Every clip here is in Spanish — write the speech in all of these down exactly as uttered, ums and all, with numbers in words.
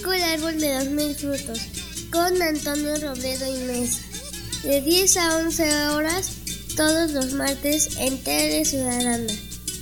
México, el árbol de los mil frutos, con Antonio Robledo y Mesa, de diez a once horas, todos los martes en Tele Ciudadana.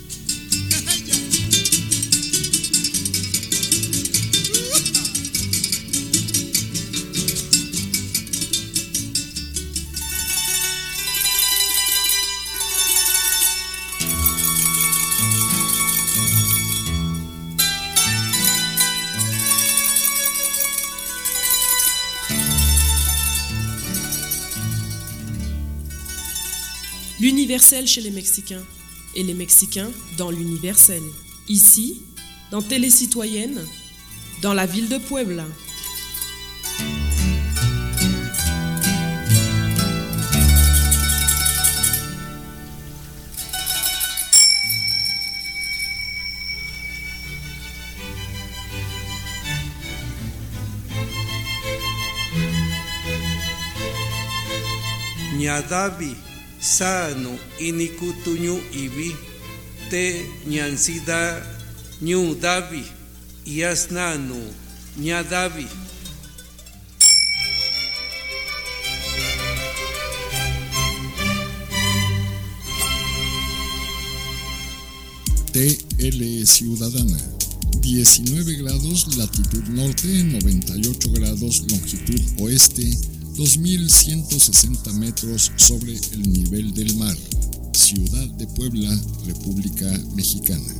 L'universel chez les Mexicains et les Mexicains dans l'universel. Ici, dans Télé Citoyenne, dans la ville de Puebla. Ñadavi sano inikutuñu ibi te ñansida ñu davi yasnanu ñadavi. T L Ciudadana, diecinueve grados latitud norte, noventa y ocho grados longitud oeste, dos mil ciento sesenta metros sobre el nivel del mar. Ciudad de Puebla, República Mexicana.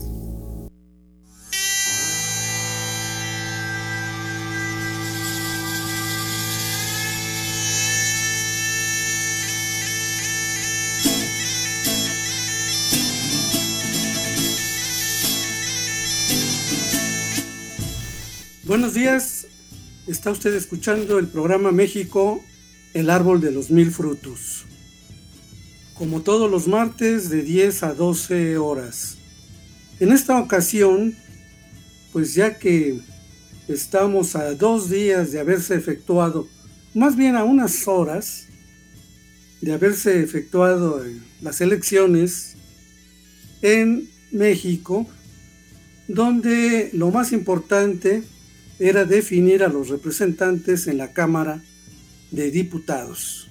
Buenos días, está usted escuchando el programa México, el árbol de los mil frutos. Como todos los martes de diez a doce horas. En esta ocasión, pues ya que estamos a dos días de haberse efectuado, más bien a unas horas de haberse efectuado las elecciones en México, donde lo más importante era definir a los representantes en la Cámara de Diputados.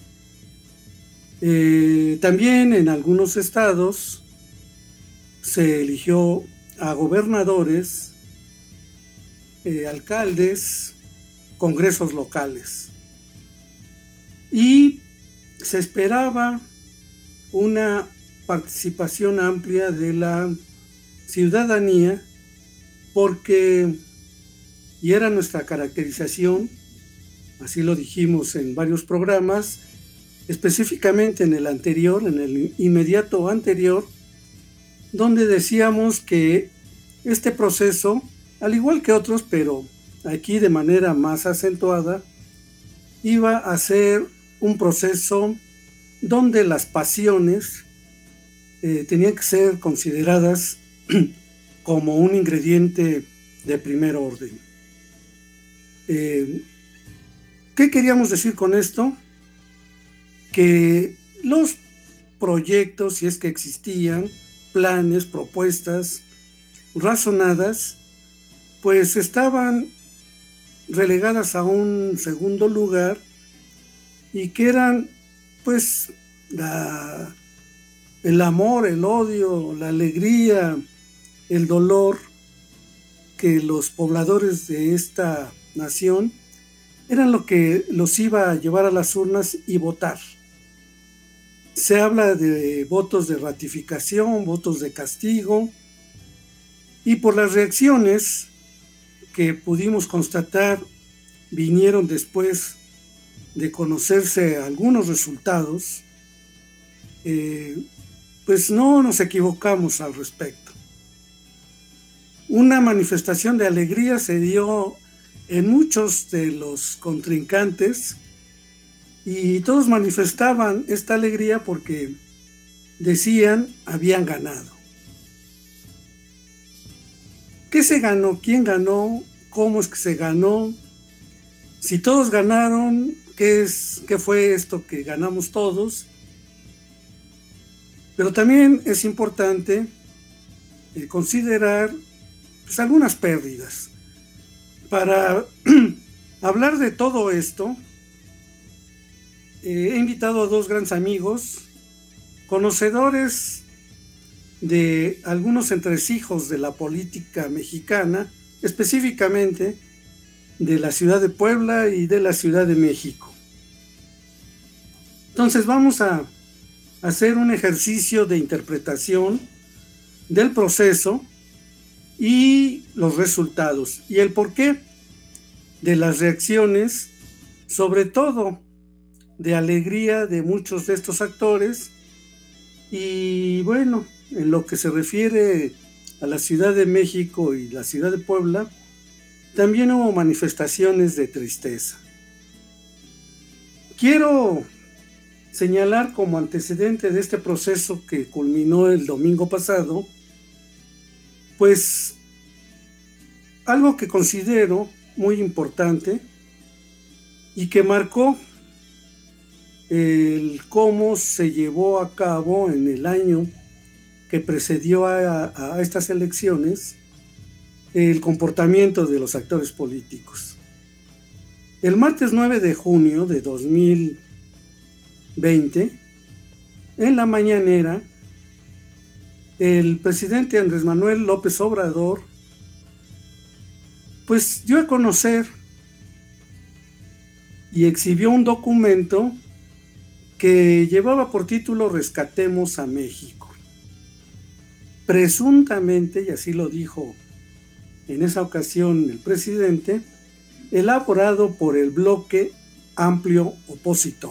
Eh, también en algunos estados se eligió a gobernadores, eh, alcaldes, congresos locales. Y se esperaba una participación amplia de la ciudadanía porque, y era nuestra caracterización, así lo dijimos en varios programas, específicamente en el anterior, en el inmediato anterior, donde decíamos que este proceso, al igual que otros, pero aquí de manera más acentuada, iba a ser un proceso donde las pasiones eh, tenían que ser consideradas como un ingrediente de primer orden. Eh, ¿Qué queríamos decir con esto? Que los proyectos, si es que existían, planes, propuestas razonadas, pues estaban relegadas a un segundo lugar y que eran pues la, el amor, el odio, la alegría, el dolor que los pobladores de esta nación eran lo que los iba a llevar a las urnas y votar. Se habla de votos de ratificación, votos de castigo, y por las reacciones que pudimos constatar vinieron después de conocerse algunos resultados, eh, pues no nos equivocamos al respecto. Una manifestación de alegría se dio en muchos de los contrincantes y todos manifestaban esta alegría porque decían habían ganado. ¿Qué se ganó? ¿Quién ganó? ¿Cómo es que se ganó? Si todos ganaron, ¿qué es, qué fue esto que ganamos todos? Pero también es importante eh, considerar pues, algunas pérdidas. Para hablar de todo esto, eh, he invitado a dos grandes amigos, conocedores de algunos entresijos de la política mexicana, específicamente de la ciudad de Puebla y de la Ciudad de México. Entonces vamos a hacer un ejercicio de interpretación del proceso y los resultados y el porqué de las reacciones, sobre todo de alegría de muchos de estos actores. Y bueno, en lo que se refiere a la Ciudad de México y la Ciudad de Puebla, también hubo manifestaciones de tristeza. Quiero señalar como antecedente de este proceso que culminó el domingo pasado, pues algo que considero muy importante y que marcó el cómo se llevó a cabo en el año que precedió a, a estas elecciones el comportamiento de los actores políticos. El martes nueve de junio de dos mil veinte, en la mañanera, el presidente Andrés Manuel López Obrador pues dio a conocer y exhibió un documento que llevaba por título Rescatemos a México. Presuntamente, y así lo dijo en esa ocasión el presidente, elaborado por el bloque amplio opositor,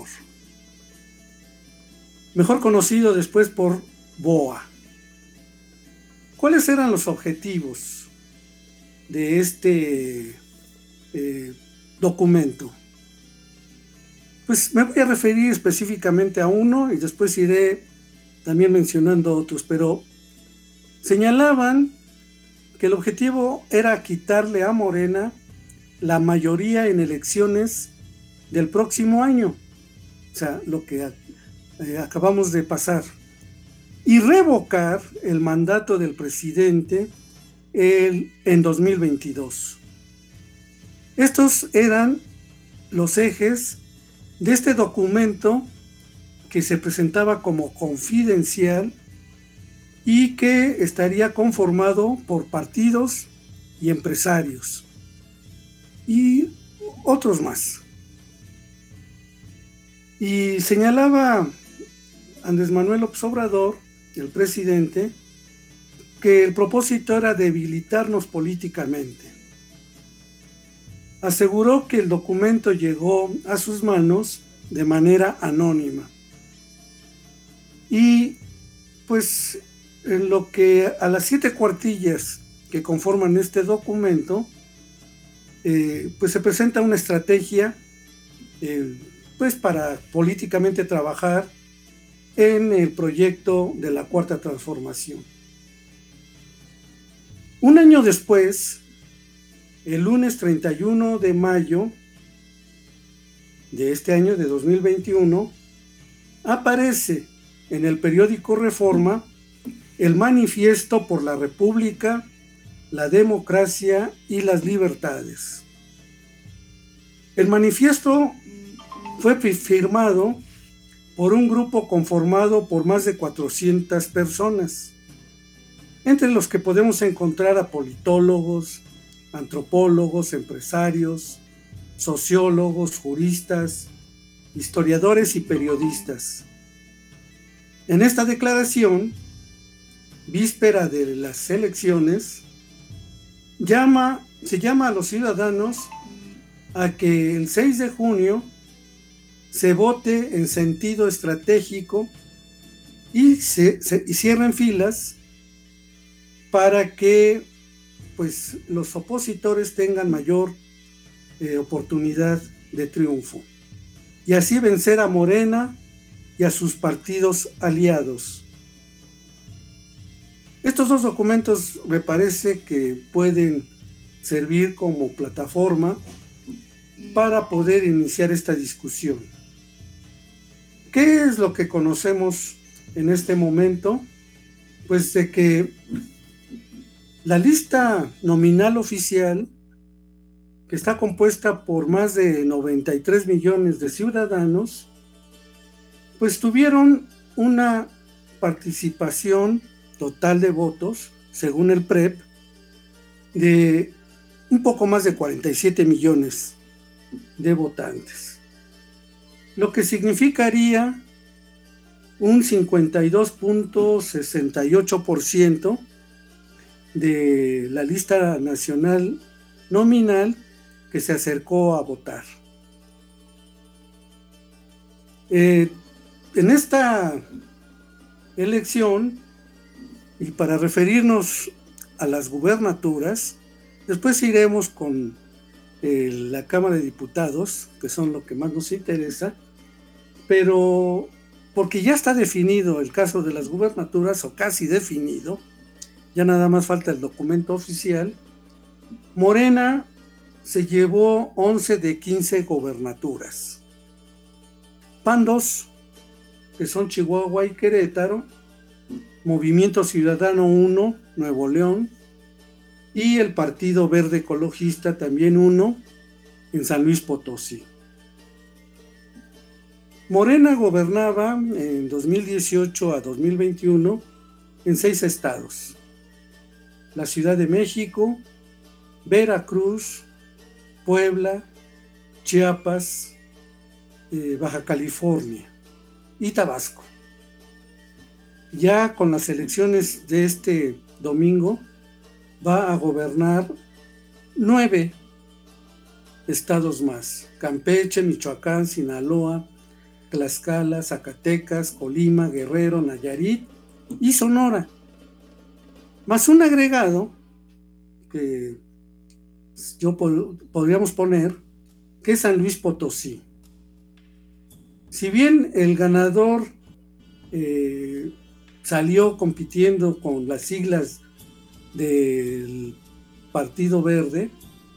mejor conocido después por BOA. ¿Cuáles eran los objetivos de este eh, documento? Pues me voy a referir específicamente a uno y después iré también mencionando otros, pero señalaban que el objetivo era quitarle a Morena la mayoría en elecciones del próximo año, o sea, lo que eh, acabamos de pasar, y revocar el mandato del presidente el, en dos mil veintidós. Estos eran los ejes de este documento que se presentaba como confidencial y que estaría conformado por partidos y empresarios y otros más. Y señalaba Andrés Manuel López Obrador, el presidente, que el propósito era debilitarnos políticamente. Aseguró que el documento llegó a sus manos de manera anónima. Y pues en lo que a las siete cuartillas que conforman este documento, eh, pues se presenta una estrategia eh, pues para políticamente trabajar en el proyecto de la Cuarta Transformación. Un año después, el lunes treinta y uno de mayo de este año de dos mil veintiuno, aparece en el periódico Reforma el Manifiesto por la República, la Democracia y las Libertades. El manifiesto fue firmado por un grupo conformado por más de cuatrocientas personas, entre los que podemos encontrar a politólogos, antropólogos, empresarios, sociólogos, juristas, historiadores y periodistas. En esta declaración, víspera de las elecciones, llama, se llama a los ciudadanos a que el seis de junio se vote en sentido estratégico y se, se y cierren filas para que pues los opositores tengan mayor eh, oportunidad de triunfo y así vencer a Morena y a sus partidos aliados. Estos dos documentos me parece que pueden servir como plataforma para poder iniciar esta discusión. ¿Qué es lo que conocemos en este momento? Pues de que la lista nominal oficial que está compuesta por más de noventa y tres millones de ciudadanos, pues tuvieron una participación total de votos, según el P R E P, de un poco más de cuarenta y siete millones de votantes, lo que significaría un cincuenta y dos punto sesenta y ocho por ciento de la lista nacional nominal que se acercó a votar. Eh, en esta elección, y para referirnos a las gubernaturas, después iremos con eh, la Cámara de Diputados, que son lo que más nos interesa, pero porque ya está definido el caso de las gubernaturas, o casi definido, ya nada más falta el documento oficial. Morena se llevó once de quince gobernaturas. P A N dos, que son Chihuahua y Querétaro, Movimiento Ciudadano uno, Nuevo León, y el Partido Verde Ecologista también uno, en San Luis Potosí. Morena gobernaba en dos mil dieciocho a dos mil veintiuno en seis estados: la Ciudad de México, Veracruz, Puebla, Chiapas, eh, Baja California y Tabasco. Ya con las elecciones de este domingo va a gobernar nueve estados más: Campeche, Michoacán, Sinaloa, Tlaxcala, Zacatecas, Colima, Guerrero, Nayarit y Sonora, más un agregado que yo pod- podríamos poner, que es San Luis Potosí. Si bien el ganador eh, salió compitiendo con las siglas del Partido Verde,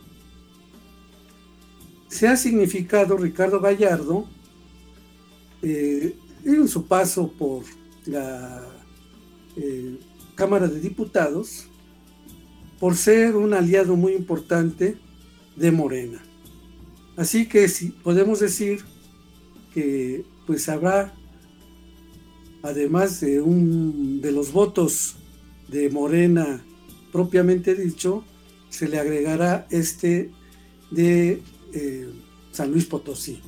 se ha significado Ricardo Gallardo eh, en su paso por la eh, Cámara de Diputados, por ser un aliado muy importante de Morena. Así que sí, podemos decir que pues habrá, además de, un, de los votos de Morena propiamente dicho, se le agregará este de eh, San Luis Potosí.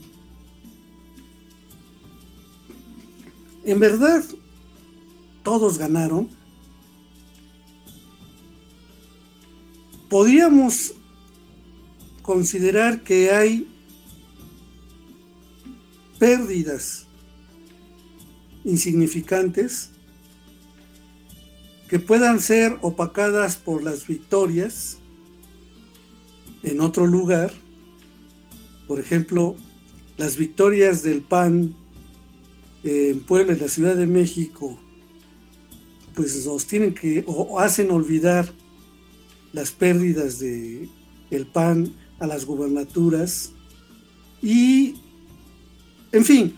En verdad, todos ganaron. Podríamos considerar que hay pérdidas insignificantes que puedan ser opacadas por las victorias en otro lugar. Por ejemplo, las victorias del P A N en Puebla y la Ciudad de México, pues nos tienen que, o hacen olvidar las pérdidas de el P A N a las gubernaturas. Y, en fin,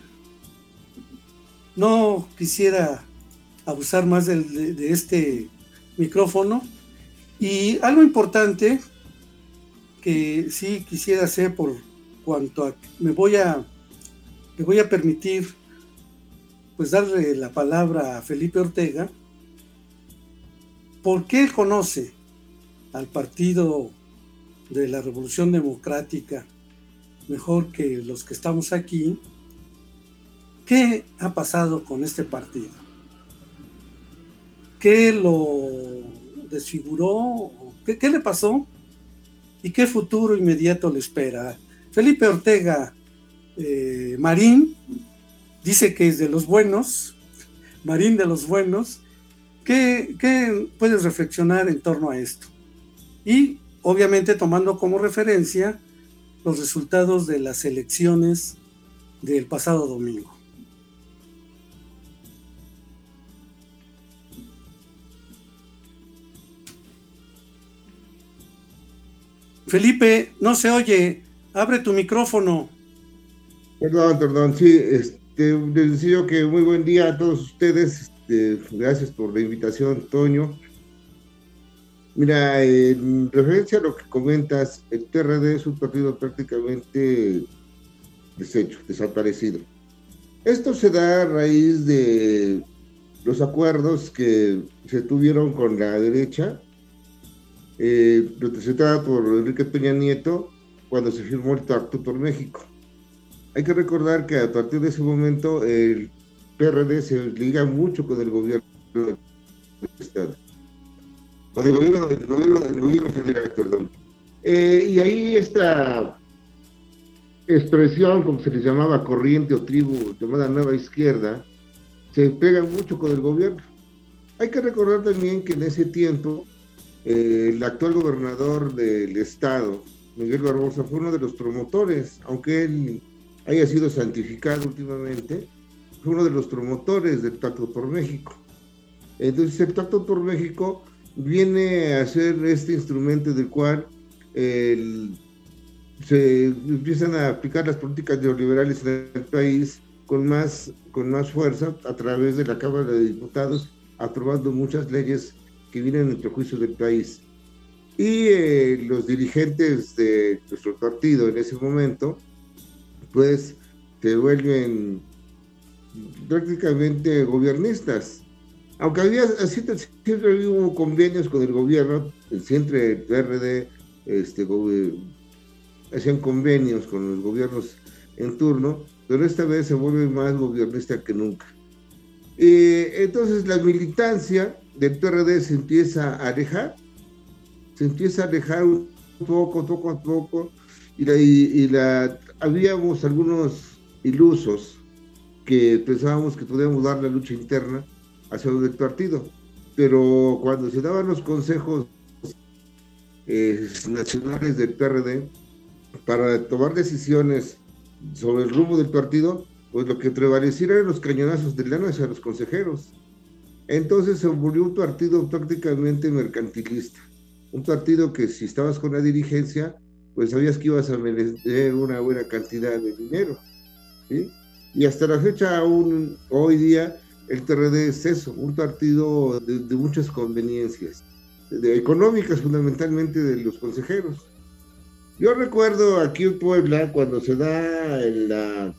no quisiera abusar más de, de, de este micrófono. Y algo importante que sí quisiera hacer, por cuanto a, me voy a me voy a permitir pues darle la palabra a Felipe Ortega, porque él conoce al Partido de la Revolución Democrática mejor que los que estamos aquí. ¿Qué ha pasado con este partido? ¿Qué lo desfiguró? ¿Qué, qué le pasó? ¿Y qué futuro inmediato le espera? Felipe Ortega eh, Marín dice que es de los buenos, Marín de los buenos. ¿Qué, qué puedes reflexionar en torno a esto? Y obviamente tomando como referencia los resultados de las elecciones del pasado domingo. Felipe, no se oye, abre tu micrófono. Perdón, perdón, sí, este, les deseo que muy buen día a todos ustedes, este, gracias por la invitación, Toño. Mira, en referencia a lo que comentas, el P R D es un partido prácticamente deshecho, desaparecido. Esto se da a raíz de los acuerdos que se tuvieron con la derecha, eh, representada por Enrique Peña Nieto, cuando se firmó el Pacto por México. Hay que recordar que a partir de ese momento el P R D se liga mucho con el gobierno del Estado, con el gobierno del gobierno, del gobierno federal, perdón. Eh, y ahí esta expresión, como se les llamaba, corriente o tribu llamada Nueva Izquierda, se pega mucho con el gobierno. Hay que recordar también que en ese tiempo eh, el actual gobernador del estado, Miguel Barbosa, fue uno de los promotores, aunque él haya sido santificado últimamente, fue uno de los promotores del Pacto por México. Entonces el Pacto por México viene a ser este instrumento del cual el, se empiezan a aplicar las políticas neoliberales en el país con más, con más fuerza a través de la Cámara de Diputados, aprobando muchas leyes que vienen en perjuicio del país. Y eh, los dirigentes de nuestro partido en ese momento, pues se vuelven prácticamente gobiernistas. Aunque había, siempre, siempre hubo convenios con el gobierno, siempre el P R D este, hacían convenios con los gobiernos en turno, pero esta vez se vuelve más gobernista que nunca. Eh, entonces la militancia del P R D se empieza a alejar, se empieza a alejar un poco, poco a poco, y, la, y, y la, habíamos algunos ilusos que pensábamos que podíamos dar la lucha interna hacia el partido, pero cuando se daban los consejos eh, nacionales del P R D para tomar decisiones sobre el rumbo del partido, pues lo que prevaleciera eran los cañonazos de lana hacia los consejeros. Entonces se volvió un partido prácticamente mercantilista, un partido que si estabas con la dirigencia, pues sabías que ibas a merecer una buena cantidad de dinero, ¿sí? Y hasta la fecha, aún hoy día, el P R D es eso, un partido de, de muchas conveniencias, de, económicas fundamentalmente de los consejeros. Yo recuerdo aquí en Puebla, cuando se da la,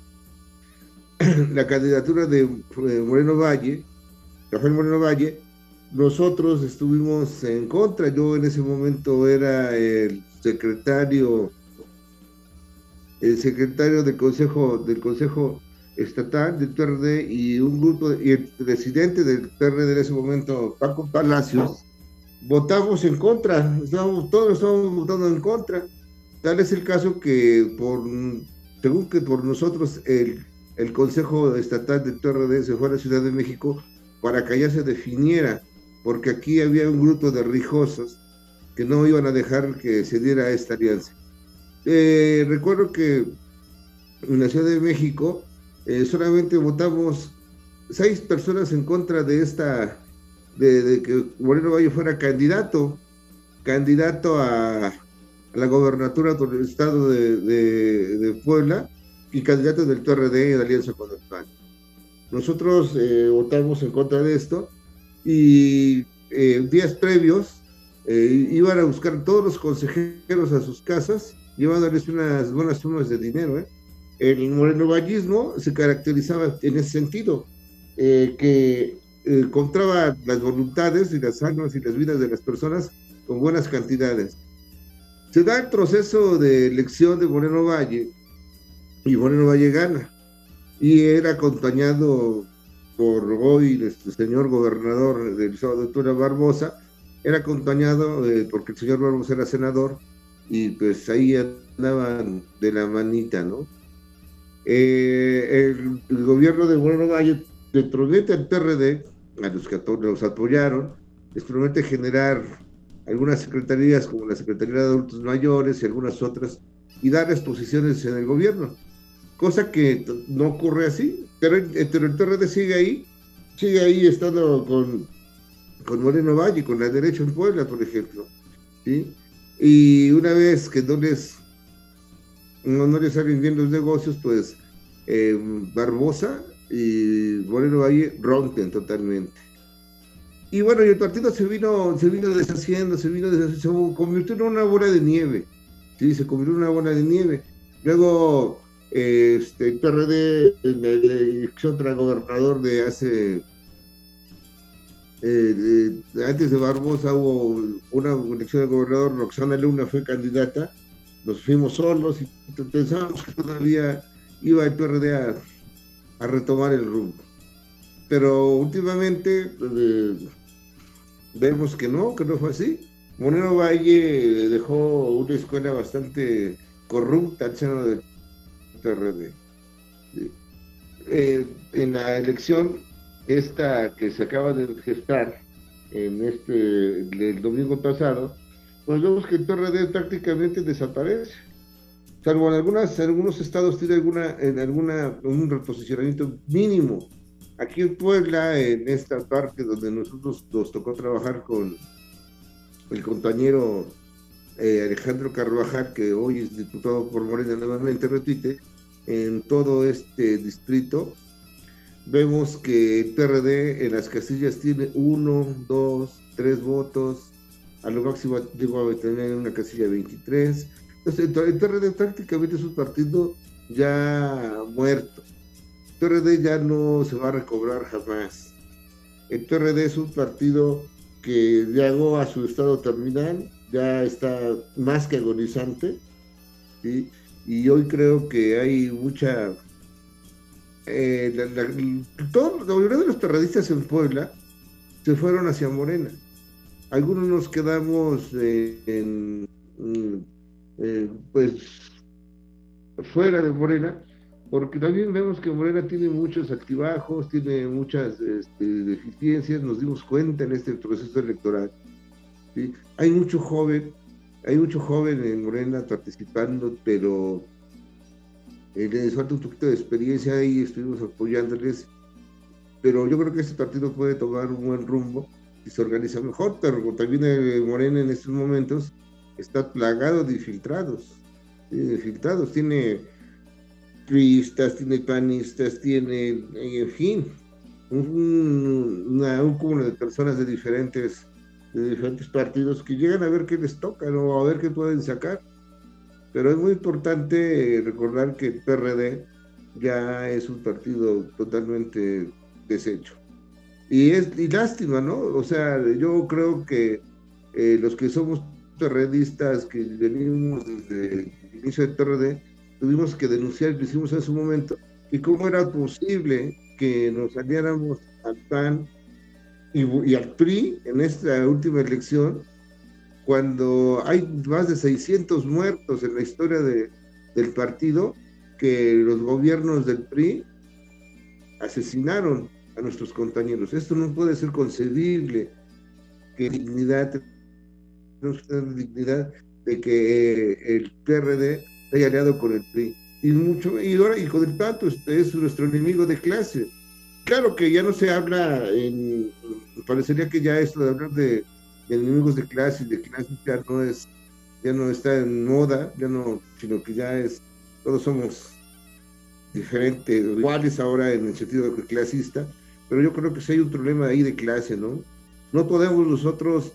la candidatura de Moreno Valle, Rafael Moreno Valle, nosotros estuvimos en contra. Yo en ese momento era el secretario, el secretario del Consejo, del Consejo Estatal del P R D, y un grupo, y el presidente del P R D en ese momento, Paco Palacios, votamos en contra, estábamos, todos estábamos votando en contra. Tal es el caso que, por, según que por nosotros, el, el Consejo Estatal del P R D se fue a la Ciudad de México para que allá se definiera, porque aquí había un grupo de rijosos que no iban a dejar que se diera esta alianza. Eh, recuerdo que en la Ciudad de México eh, solamente votamos seis personas en contra de esta, de, de que Moreno Valle fuera candidato, candidato a, a la gobernatura del estado de, de, de Puebla, y candidato del P R D en alianza con el P A N. Nosotros eh, votamos en contra de esto, y eh, días previos eh, iban a buscar todos los consejeros a sus casas, llevándoles unas buenas sumas de dinero. ¿eh? El morenovallismo se caracterizaba en ese sentido, eh, que eh, encontraba las voluntades y las almas y las vidas de las personas con buenas cantidades. Se da el proceso de elección de Moreno Valle, y Moreno Valle gana, y era acompañado por hoy nuestro señor gobernador del estado de Puebla, Barbosa. Era acompañado eh, porque el señor Barbosa era senador, y pues ahí andaban de la manita, ¿no? Eh, el, el gobierno de Moreno Valle le promete al P R D, a los que los apoyaron, les promete generar algunas secretarías como la Secretaría de Adultos Mayores y algunas otras, y darles posiciones en el gobierno, cosa que no ocurre así, pero, pero el P R D sigue ahí, sigue ahí estando con, con Moreno Valle, con la derecha en Puebla, por ejemplo, ¿sí? Y una vez que no les, no, no les salen bien los negocios, pues eh, Barbosa y Moreno Valle rompen totalmente. Y bueno, y el partido se vino, se vino deshaciendo, se vino deshaciendo, se convirtió en una bola de nieve, sí, se convirtió en una bola de nieve. Luego, eh, este, el P R D, en la elección para gobernador de hace, eh, de, antes de Barbosa hubo una elección de gobernador, Roxana Luna fue candidata, nos fuimos solos y pensábamos que todavía iba el P R D a, a retomar el rumbo. Pero últimamente eh, vemos que no, que no fue así. Moreno Valle dejó una escuela bastante corrupta al seno del P R D. Eh, en la elección esta que se acaba de gestar en este el domingo pasado, pues vemos que el P R D prácticamente desaparece, salvo en algunas, en algunos estados tiene alguna, en alguna, un reposicionamiento mínimo. Aquí en Puebla, en esta parte donde nosotros nos tocó trabajar con el compañero eh, Alejandro Carvajal, que hoy es diputado por Morena nuevamente, repite, en todo este distrito, vemos que el P R D en las casillas tiene uno, dos, tres votos, a lo máximo llegó a tener una casilla veintitrés. Entonces, el P R D prácticamente es un partido ya muerto. El P R D ya no se va a recobrar jamás. El P R D es un partido que llegó a su estado terminal, ya está más que agonizante, ¿sí? Y hoy creo que hay mucha... Eh, la, la, todo, la mayoría de los perredistas en Puebla se fueron hacia Morena. Algunos nos quedamos eh, en, eh, pues fuera de Morena, porque también vemos que Morena tiene muchos altibajos, tiene muchas este, deficiencias, nos dimos cuenta en este proceso electoral, ¿sí? Hay mucho joven, hay mucho joven en Morena participando, pero eh, les falta un poquito de experiencia y estuvimos apoyándoles, pero yo creo que este partido puede tomar un buen rumbo y se organiza mejor, pero también el Morena en estos momentos está plagado de infiltrados, ¿sí? de infiltrados, tiene priistas, tiene panistas, tiene, en fin, un, una, un cúmulo de personas de diferentes, de diferentes partidos que llegan a ver qué les toca, ¿no? A ver qué pueden sacar. Pero es muy importante recordar que el P R D ya es un partido totalmente deshecho. Y es y lástima, ¿no? O sea, yo creo que eh, los que somos perredistas, que venimos desde el inicio del P R D, tuvimos que denunciar, lo hicimos en su momento, y cómo era posible que nos aliáramos al P A N y, y al P R I en esta última elección, cuando hay más de seiscientos muertos en la historia de, del partido, que los gobiernos del P R I asesinaron a nuestros compañeros. Esto no puede ser concebible, que dignidad, tenemos que tener dignidad de que eh, el P R D se haya aliado con el P R I. Y, mucho, y, ahora, y con el tanto es nuestro enemigo de clase. Claro que ya no se habla, en, parecería que ya esto de hablar de, de enemigos de clase y de clase ya no es, ya no está en moda, ya no, sino que ya es, todos somos diferentes, iguales ahora en el sentido clasista, pero yo creo que sí hay un problema ahí de clase, ¿no? No podemos nosotros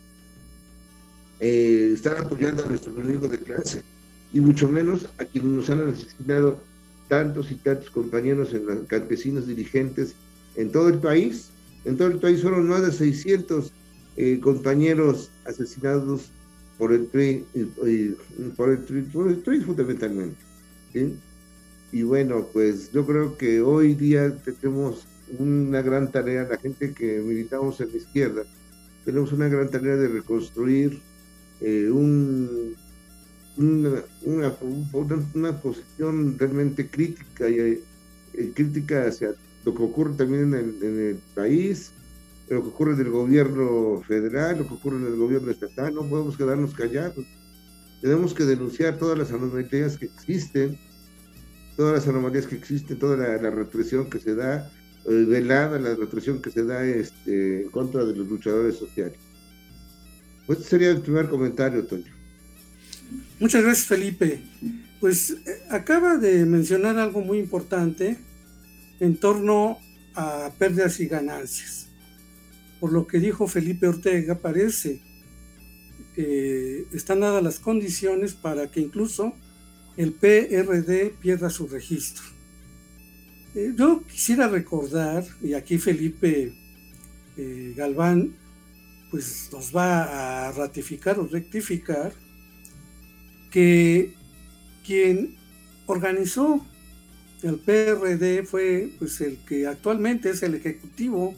eh, estar apoyando a nuestros enemigos de clase, y mucho menos a quienes nos han asesinado tantos y tantos compañeros, en los campesinos dirigentes en todo el país. En todo el país fueron más de seiscientos eh, compañeros asesinados por el P R I, y, y, por el P R I, por el P R I fundamentalmente, ¿sí? Y bueno, pues yo creo que hoy día tenemos una gran tarea, la gente que militamos en la izquierda, tenemos una gran tarea de reconstruir eh, un Una, una, una posición realmente crítica y eh, crítica hacia lo que ocurre también en el, en el país, lo que ocurre en el gobierno federal, lo que ocurre en el gobierno estatal. No podemos quedarnos callados, tenemos que denunciar todas las anomalías que existen, todas las anomalías que existen, toda la, la represión que se da, eh, velada la represión que se da este, en contra de los luchadores sociales. Pues este sería el primer comentario, Toño. Muchas gracias, Felipe. Pues eh, acaba de mencionar algo muy importante en torno a pérdidas y ganancias. por lo que dijo Felipe Ortega, parece que están dadas las condiciones para que incluso el P R D pierda su registro. Eh, yo quisiera recordar, y aquí Felipe eh, Galván pues nos va a ratificar o rectificar, que quien organizó el P R D fue pues el que actualmente es el Ejecutivo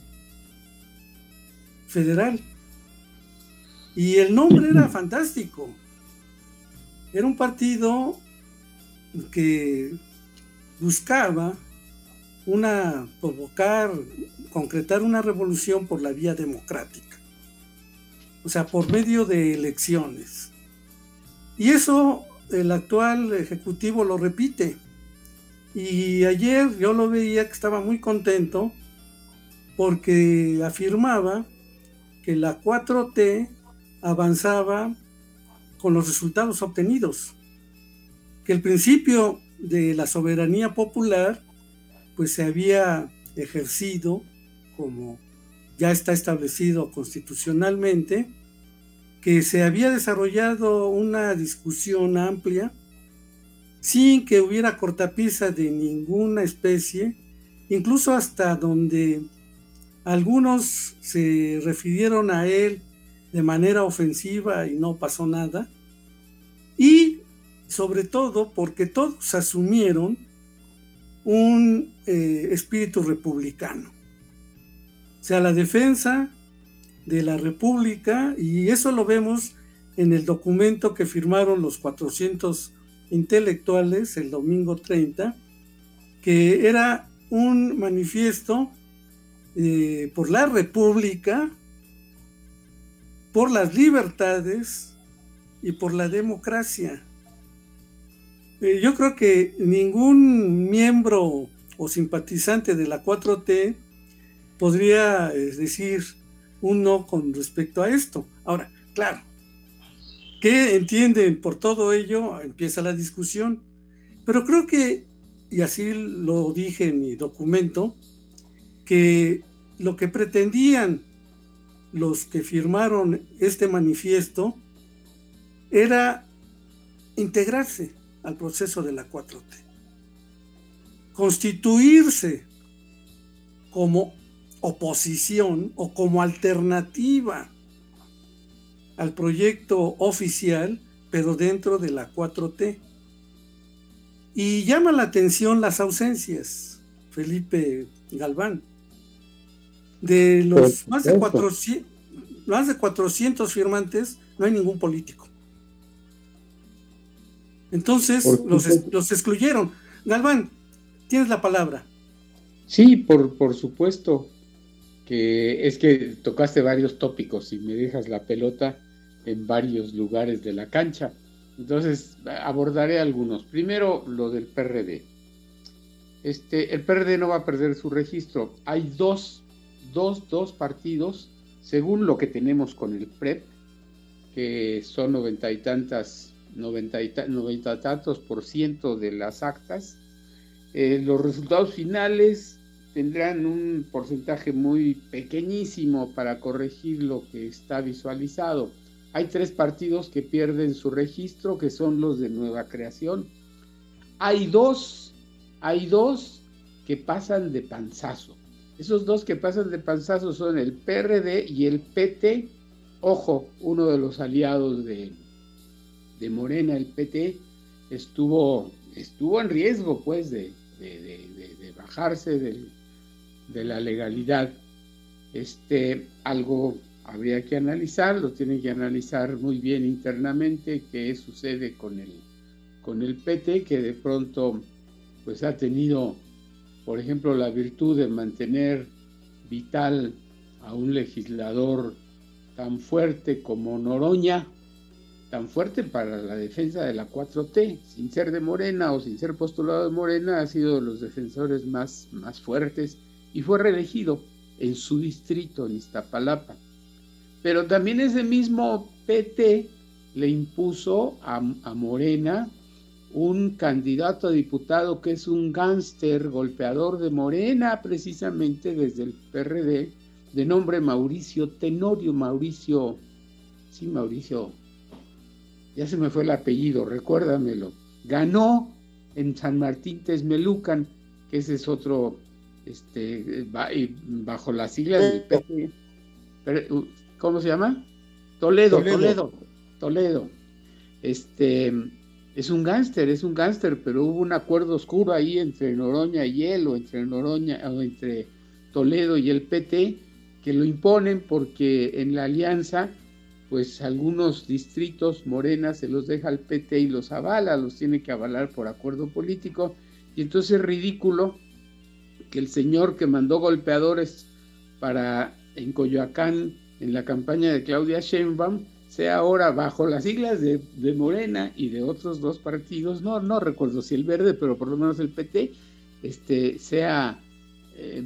Federal. Y el nombre era fantástico. Era un partido que buscaba una, provocar, concretar una revolución por la vía democrática. O sea, por medio de elecciones. Y eso el actual Ejecutivo lo repite. Y ayer yo lo veía que estaba muy contento porque afirmaba que la cuatro T avanzaba con los resultados obtenidos, que el principio de la soberanía popular pues se había ejercido como ya está establecido constitucionalmente, que se había desarrollado una discusión amplia sin que hubiera cortapisa de ninguna especie, incluso hasta donde algunos se refirieron a él de manera ofensiva y no pasó nada, y sobre todo porque todos asumieron un eh, espíritu republicano, o sea, la defensa de la República, y eso lo vemos en el documento que firmaron los cuatrocientos intelectuales el domingo treinta, que era un manifiesto eh, por la República, por las libertades y por la democracia. Eh, yo creo que ningún miembro o simpatizante de la cuatro T podría eh, decir un no con respecto a esto. Ahora, claro, ¿qué entienden por todo ello? Empieza la discusión. Pero creo que, y así lo dije en mi documento, que lo que pretendían los que firmaron este manifiesto era integrarse al proceso de la cuatro T, constituirse como oposición o como alternativa al proyecto oficial, pero dentro de la cuatro T. Y llama la atención las ausencias, Felipe Galván. De los más de cuatrocientos, más de cuatrocientos firmantes, no hay ningún político. Entonces los, los excluyeron. Galván, tienes la palabra. Sí, por, por supuesto, que es que tocaste varios tópicos y me dejas la pelota en varios lugares de la cancha. Entonces abordaré algunos. Primero, lo del P R D. Este, el P R D no va a perder su registro. Hay dos, dos, dos partidos, según lo que tenemos con el P R E P, que son noventa y tantas, noventa y, ta, noventa y tantos por ciento de las actas. Eh, los resultados finales tendrán un porcentaje muy pequeñísimo para corregir lo que está visualizado. Hay tres partidos que pierden su registro, que son los de nueva creación. Hay dos, hay dos que pasan de panzazo. Esos dos que pasan de panzazo son el P R D y el P T. Ojo, uno de los aliados de, de Morena, el P T, estuvo, estuvo en riesgo, pues, de, de, de, de, de bajarse del, de la legalidad. Este, algo habría que analizar, lo tienen que analizar muy bien internamente, qué sucede con el, con el P T, que de pronto pues ha tenido, por ejemplo, la virtud de mantener vital a un legislador tan fuerte como Noroña, tan fuerte para la defensa de la cuatro T, sin ser de Morena o sin ser postulado de Morena, ha sido de los defensores más, más fuertes y fue reelegido en su distrito, en Iztapalapa. Pero también ese mismo P T le impuso a, a Morena un candidato a diputado que es un gánster golpeador de Morena, precisamente desde el P R D, de nombre Mauricio Tenorio, Mauricio, sí, Mauricio, ya se me fue el apellido, recuérdamelo, ganó en San Martín Texmelucan, que ese es otro, este, bajo las siglas del P T, ¿cómo se llama? Toledo, Toledo, Toledo, Toledo. Este, es un gángster, es un gángster, pero hubo un acuerdo oscuro ahí entre Noroña y él, o entre Noroña, o entre Toledo y el P T, que lo imponen porque en la alianza, pues algunos distritos Morena se los deja al P T y los avala, los tiene que avalar por acuerdo político, y entonces es ridículo que el señor que mandó golpeadores para en Coyoacán en la campaña de Claudia Sheinbaum sea ahora bajo las siglas de, de Morena y de otros dos partidos, no, no recuerdo si el Verde, pero por lo menos el P T, este, sea eh,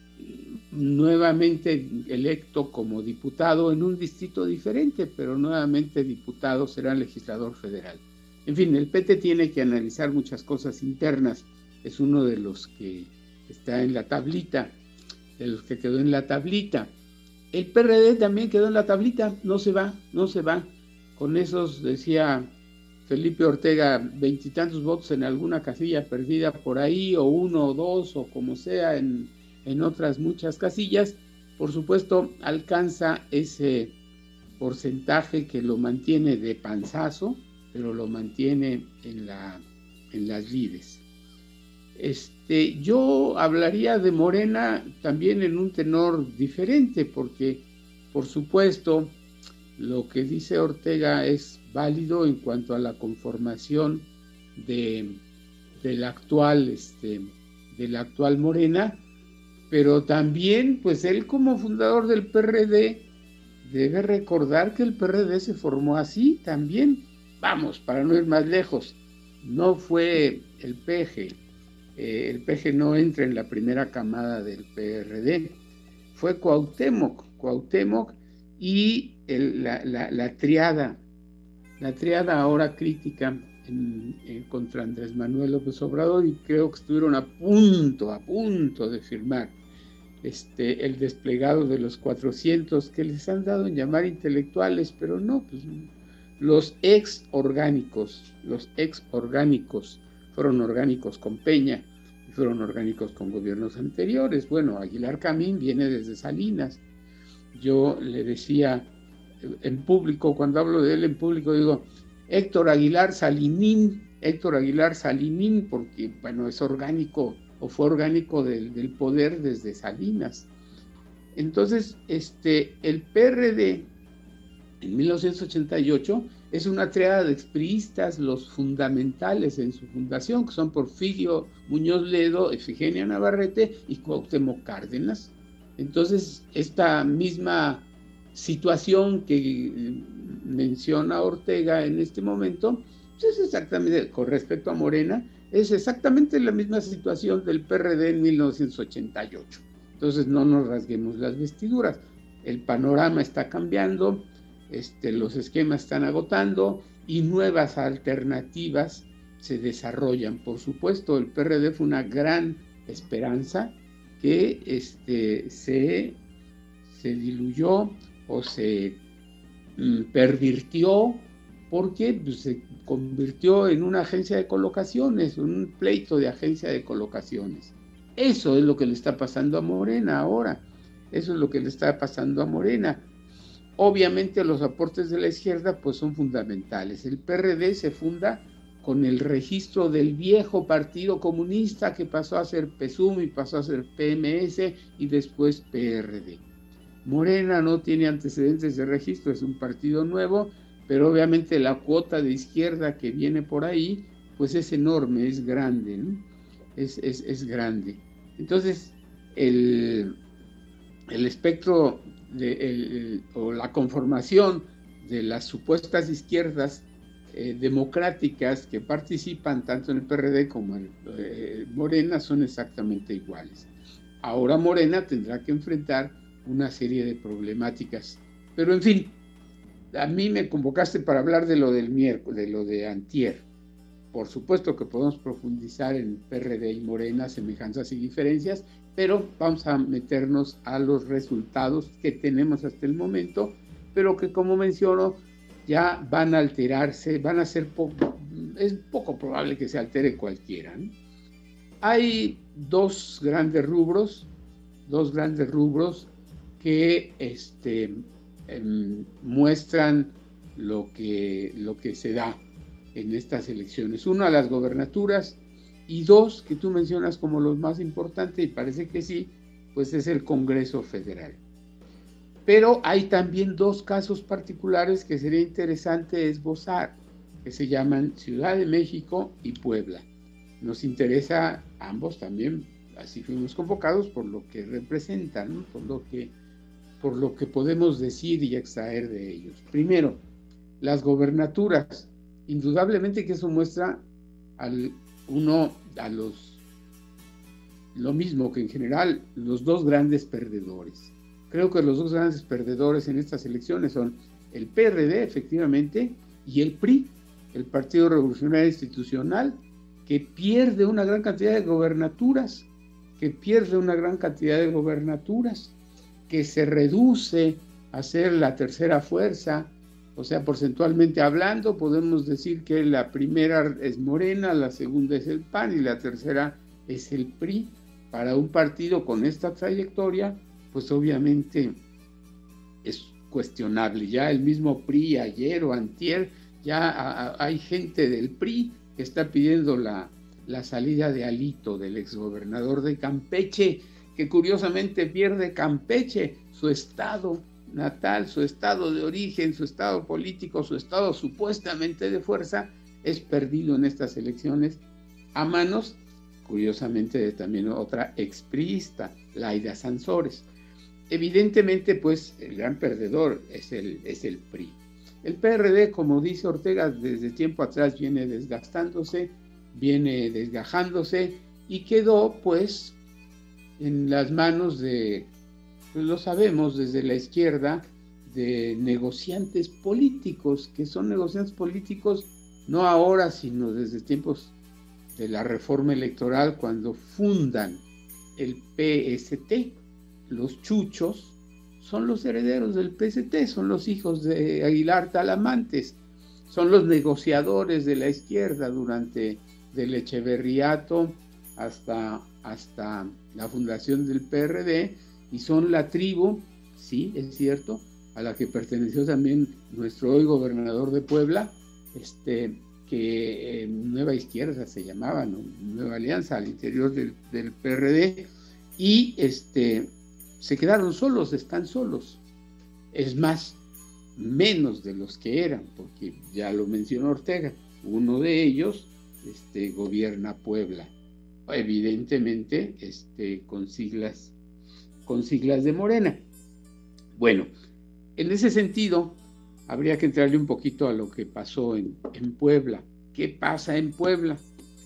nuevamente electo como diputado en un distrito diferente, pero nuevamente diputado, será legislador federal. En fin, el P T tiene que analizar muchas cosas internas, es uno de los que está en la tablita, de los que quedó en la tablita. El P R D también quedó en la tablita, no se va, no se va. Con esos, decía Felipe Ortega, veintitantos votos en alguna casilla perdida por ahí, o uno o dos, o como sea, en, en otras muchas casillas, por supuesto alcanza ese porcentaje que lo mantiene de panzazo, pero lo mantiene en, la, en las lides. Este, yo hablaría de Morena también en un tenor diferente, porque por supuesto lo que dice Ortega es válido en cuanto a la conformación de, de la actual, este, de la actual Morena, pero también pues él como fundador del P R D debe recordar que el P R D se formó así también. Vamos, para no ir más lejos, no fue el P G. Eh, el P G no entra en la primera camada del P R D, fue Cuauhtémoc, Cuauhtémoc y el, la, la, la triada, la triada ahora crítica en, en, contra Andrés Manuel López Obrador, y creo que estuvieron a punto, a punto de firmar este, el desplegado de los cuatrocientos que les han dado en llamar intelectuales, pero no, pues los ex orgánicos, los ex orgánicos, fueron orgánicos con Peña y fueron orgánicos con gobiernos anteriores. Bueno, Aguilar Camín viene desde Salinas. Yo le decía en público, cuando hablo de él en público, digo Héctor Aguilar Salinín, Héctor Aguilar Salinín, porque bueno, es orgánico o fue orgánico del, del poder desde Salinas. Entonces, este, el P R D en mil novecientos ochenta y ocho es una triada de expriistas, los fundamentales en su fundación, que son Porfirio Muñoz Ledo, Efigenia Navarrete y Cuauhtémoc Cárdenas. Entonces, esta misma situación que menciona Ortega en este momento, pues es exactamente, con respecto a Morena, es exactamente la misma situación del P R D en mil novecientos ochenta y ocho. Entonces, no nos rasguemos las vestiduras. El panorama está cambiando, Este, los esquemas están agotando y nuevas alternativas se desarrollan. Por supuesto, el P R D fue una gran esperanza que este, se, se diluyó o se mm, pervirtió porque pues, se convirtió en una agencia de colocaciones, un pleito de agencia de colocaciones. Eso es lo que le está pasando a Morena ahora. Eso es lo que le está pasando a Morena. Obviamente los aportes de la izquierda pues son fundamentales. El P R D se funda con el registro del viejo Partido Comunista que pasó a ser P S U M y pasó a ser P M S y después P R D. Morena no tiene antecedentes de registro, es un partido nuevo, pero obviamente la cuota de izquierda que viene por ahí pues es enorme, es grande, ¿no? Es, es, es grande. Entonces el, el espectro De el, el, o la conformación de las supuestas izquierdas eh, democráticas que participan tanto en el P R D como en eh, Morena son exactamente iguales. Ahora Morena tendrá que enfrentar una serie de problemáticas. Pero en fin, a mí me convocaste para hablar de lo del miércoles, de lo de antier. por supuesto que podemos profundizar en P R D y Morena, semejanzas y diferencias, pero vamos a meternos a los resultados que tenemos hasta el momento, pero que, como menciono, ya van a alterarse, van a ser poco, es poco probable que se altere cualquiera, ¿no? Hay dos grandes rubros, dos grandes rubros que este, eh, muestran lo que, lo que se da en estas elecciones. Uno, a las gobernaturas, y dos, que tú mencionas como los más importantes, y parece que sí, pues es el Congreso Federal. Pero hay también dos casos particulares que sería interesante esbozar, que se llaman Ciudad de México y Puebla. Nos interesa ambos también, así fuimos convocados, por lo que representan, ¿no? por lo que, por lo que podemos decir y extraer de ellos. Primero, las gobernaturas. Indudablemente que eso muestra al uno, a los, lo mismo que en general, los dos grandes perdedores. Creo que los dos grandes perdedores en estas elecciones son el P R D, efectivamente, y el P R I, el Partido Revolucionario Institucional, que pierde una gran cantidad de gobernaturas, que pierde una gran cantidad de gobernaturas, que se reduce a ser la tercera fuerza. O sea, porcentualmente hablando, podemos decir que la primera es Morena, la segunda es el P A N y la tercera es el P R I. Para un partido con esta trayectoria, pues obviamente es cuestionable. Ya el mismo P R I ayer o antier, ya a, a, hay gente del P R I que está pidiendo la, la salida de Alito, del exgobernador de Campeche, que curiosamente pierde Campeche, su estado natal, su estado de origen, su estado político, su estado supuestamente de fuerza, es perdido en estas elecciones a manos, curiosamente, de también otra expriista, Laida Sansores. Evidentemente, pues, el gran perdedor es el, es el P R I. El P R D, como dice Ortega, desde tiempo atrás viene desgastándose, viene desgajándose y quedó, pues, en las manos de, pues lo sabemos desde la izquierda, de negociantes políticos, que son negociantes políticos no ahora, sino desde tiempos de la reforma electoral, cuando fundan el P S T. Los chuchos son los herederos del P S T, son los hijos de Aguilar Talamantes, son los negociadores de la izquierda durante del Echeverriato hasta, hasta la fundación del P R D, y son la tribu, sí, es cierto, a la que perteneció también nuestro hoy gobernador de Puebla, este, que eh, Nueva Izquierda se llamaba, ¿no? Nueva Alianza, al interior del, del P R D, y este, se quedaron solos, están solos. Es más, menos de los que eran, porque ya lo mencionó Ortega, uno de ellos este, gobierna Puebla, evidentemente este, con siglas con siglas de Morena. Bueno, en ese sentido, habría que entrarle un poquito a lo que pasó en, en Puebla. ¿Qué pasa en Puebla?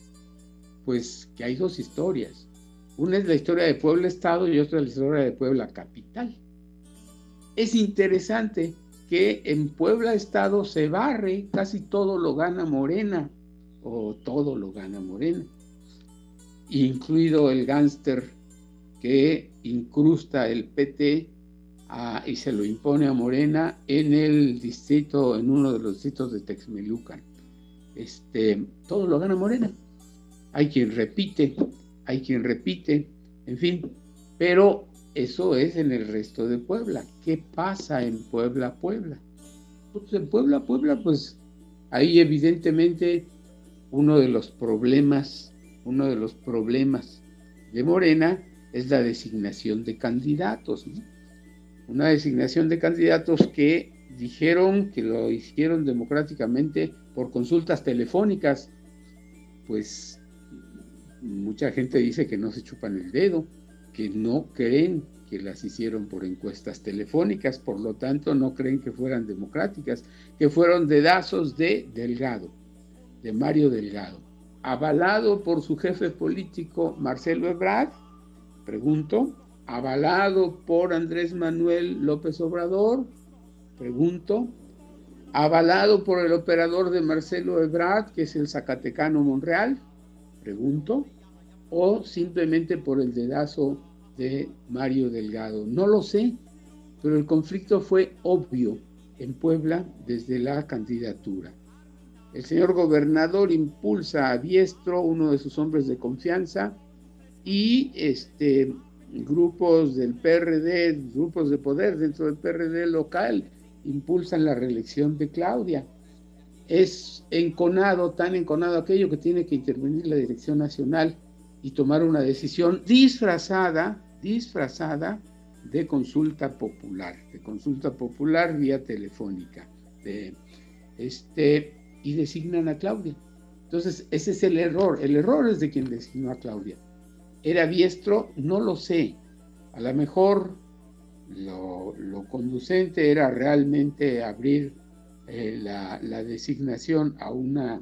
Pues que hay dos historias. Una es la historia de Puebla Estado y otra es la historia de Puebla Capital. Es interesante que en Puebla Estado se barre, casi todo lo gana Morena, o todo lo gana Morena, incluido el gánster que incrusta el P T a, y se lo impone a Morena en el distrito, en uno de los distritos de Texmelucan. Este, todo lo gana Morena. Hay quien repite, hay quien repite, en fin, pero eso es en el resto de Puebla. ¿Qué pasa en Puebla, Puebla? Pues en Puebla, Puebla, pues ahí evidentemente uno de los problemas, uno de los problemas de Morena es la designación de candidatos, ¿no? Una designación de candidatos que dijeron que lo hicieron democráticamente por consultas telefónicas. Pues mucha gente dice que no se chupan el dedo, que no creen que las hicieron por encuestas telefónicas, por lo tanto no creen que fueran democráticas, que fueron dedazos de Delgado, de Mario Delgado, avalado por su jefe político Marcelo Ebrard, pregunto, avalado por Andrés Manuel López Obrador, pregunto, avalado por el operador de Marcelo Ebrard, que es el Zacatecano Monreal, pregunto, o simplemente por el dedazo de Mario Delgado. No lo sé, pero el conflicto fue obvio en Puebla desde la candidatura. El señor gobernador impulsa a Biestro, uno de sus hombres de confianza, y este, grupos del P R D, grupos de poder dentro del P R D local, impulsan la reelección de Claudia. Es enconado, tan enconado aquello que tiene que intervenir la Dirección Nacional y tomar una decisión disfrazada, disfrazada de consulta popular, de consulta popular vía telefónica, de, este, y designan a Claudia. Entonces, ese es el error, el error es de quien designó a Claudia. ¿Era Biestro? No lo sé. A lo mejor lo, lo conducente era realmente abrir eh, la, la designación a, una,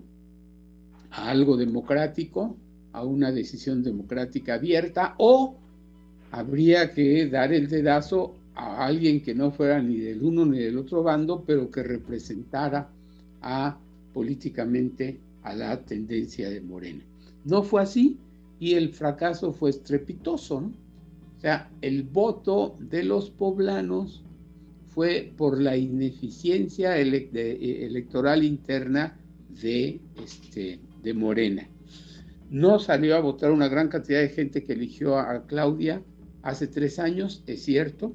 a algo democrático, a una decisión democrática abierta, o habría que dar el dedazo a alguien que no fuera ni del uno ni del otro bando, pero que representara a, políticamente a la tendencia de Morena. No fue así y el fracaso fue estrepitoso, ¿no? O sea, el voto de los poblanos fue por la ineficiencia ele- de, electoral interna de, este, de Morena. No salió a votar una gran cantidad de gente que eligió a Claudia hace tres años, es cierto,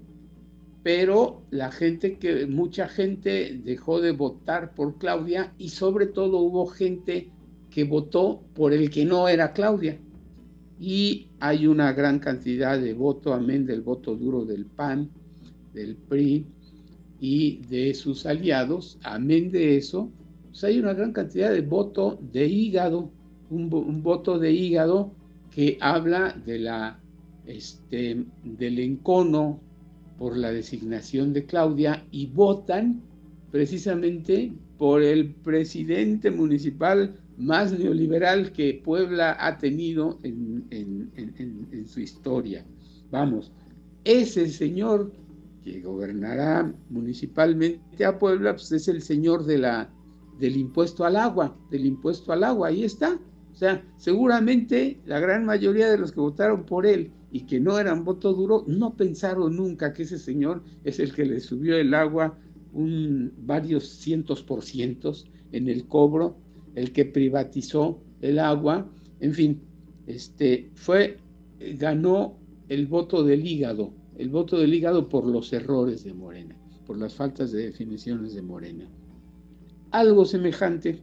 pero la gente que, mucha gente dejó de votar por Claudia y sobre todo hubo gente que votó por el que no era Claudia. Y hay una gran cantidad de voto, amén del voto duro del P A N, del P R I y de sus aliados, amén de eso, pues hay una gran cantidad de voto de hígado, un, un voto de hígado que habla de la, este, del encono por la designación de Claudia y votan precisamente por el presidente municipal más neoliberal que Puebla ha tenido en, en, en, en su historia. Vamos, ese señor que gobernará municipalmente a Puebla, pues es el señor de la, del impuesto al agua, del impuesto al agua, ahí está. O sea, seguramente la gran mayoría de los que votaron por él y que no eran voto duro, no pensaron nunca que ese señor es el que le subió el agua un, varios cientos por cientos en el cobro, el que privatizó el agua, en fin, este, fue, ganó el voto del hígado, el voto del hígado por los errores de Morena, por las faltas de definiciones de Morena. Algo semejante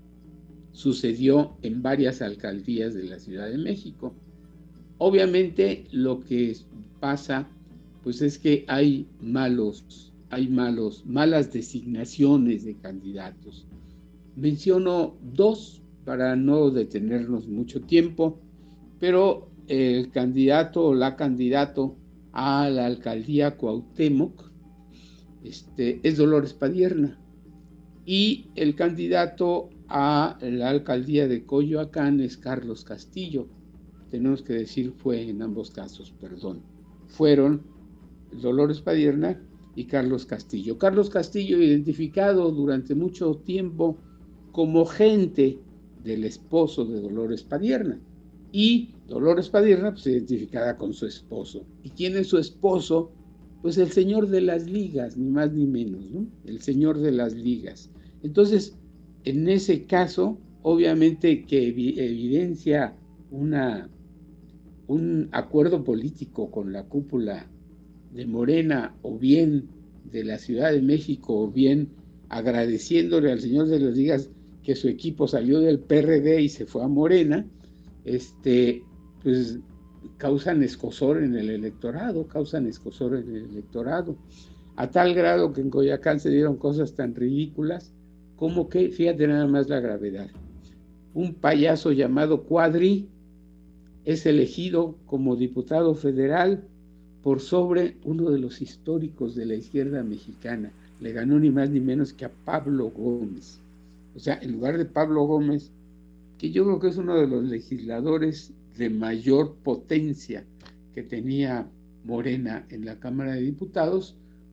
sucedió en varias alcaldías de la Ciudad de México. Obviamente lo que pasa pues es que hay malos, hay malos, malas designaciones de candidatos. Menciono dos para no detenernos mucho tiempo, pero el candidato o la candidato a la alcaldía Cuauhtémoc este, es Dolores Padierna y el candidato a la alcaldía de Coyoacán es Carlos Castillo. Tenemos que decir fue en ambos casos, perdón. Fueron Dolores Padierna y Carlos Castillo. Carlos Castillo identificado durante mucho tiempo como gente del esposo de Dolores Padierna y Dolores Padierna pues identificada con su esposo. ¿Y quién es su esposo? Pues el señor de las ligas, ni más ni menos, ¿no? El señor de las ligas. Entonces, en ese caso, obviamente que evidencia una, un acuerdo político con la cúpula de Morena o bien de la Ciudad de México o bien agradeciéndole al señor de las ligas que su equipo salió del P R D y se fue a Morena, este, pues causan escozor en el electorado, causan escozor en el electorado, a tal grado que en Coyoacán se dieron cosas tan ridículas como que, fíjate nada más la gravedad, un payaso llamado Cuadri es elegido como diputado federal por sobre uno de los históricos de la izquierda mexicana, le ganó ni más ni menos que a Pablo Gómez. O sea, en lugar de Pablo Gómez, que yo creo que es uno de los legisladores de mayor potencia que tenía Morena en la Cámara de Diputados,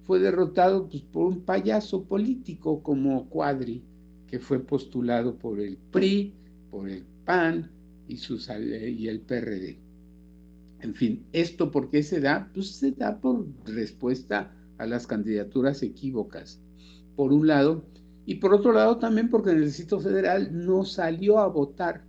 fue derrotado pues, por un payaso político como Cuadri, que fue postulado por el P R I, por el P A N y, sus, y el P R D. En fin, ¿esto por qué se da? Pues se da por respuesta a las candidaturas equívocas, por un lado, y por otro lado también porque en el Distrito Federal no salió a votar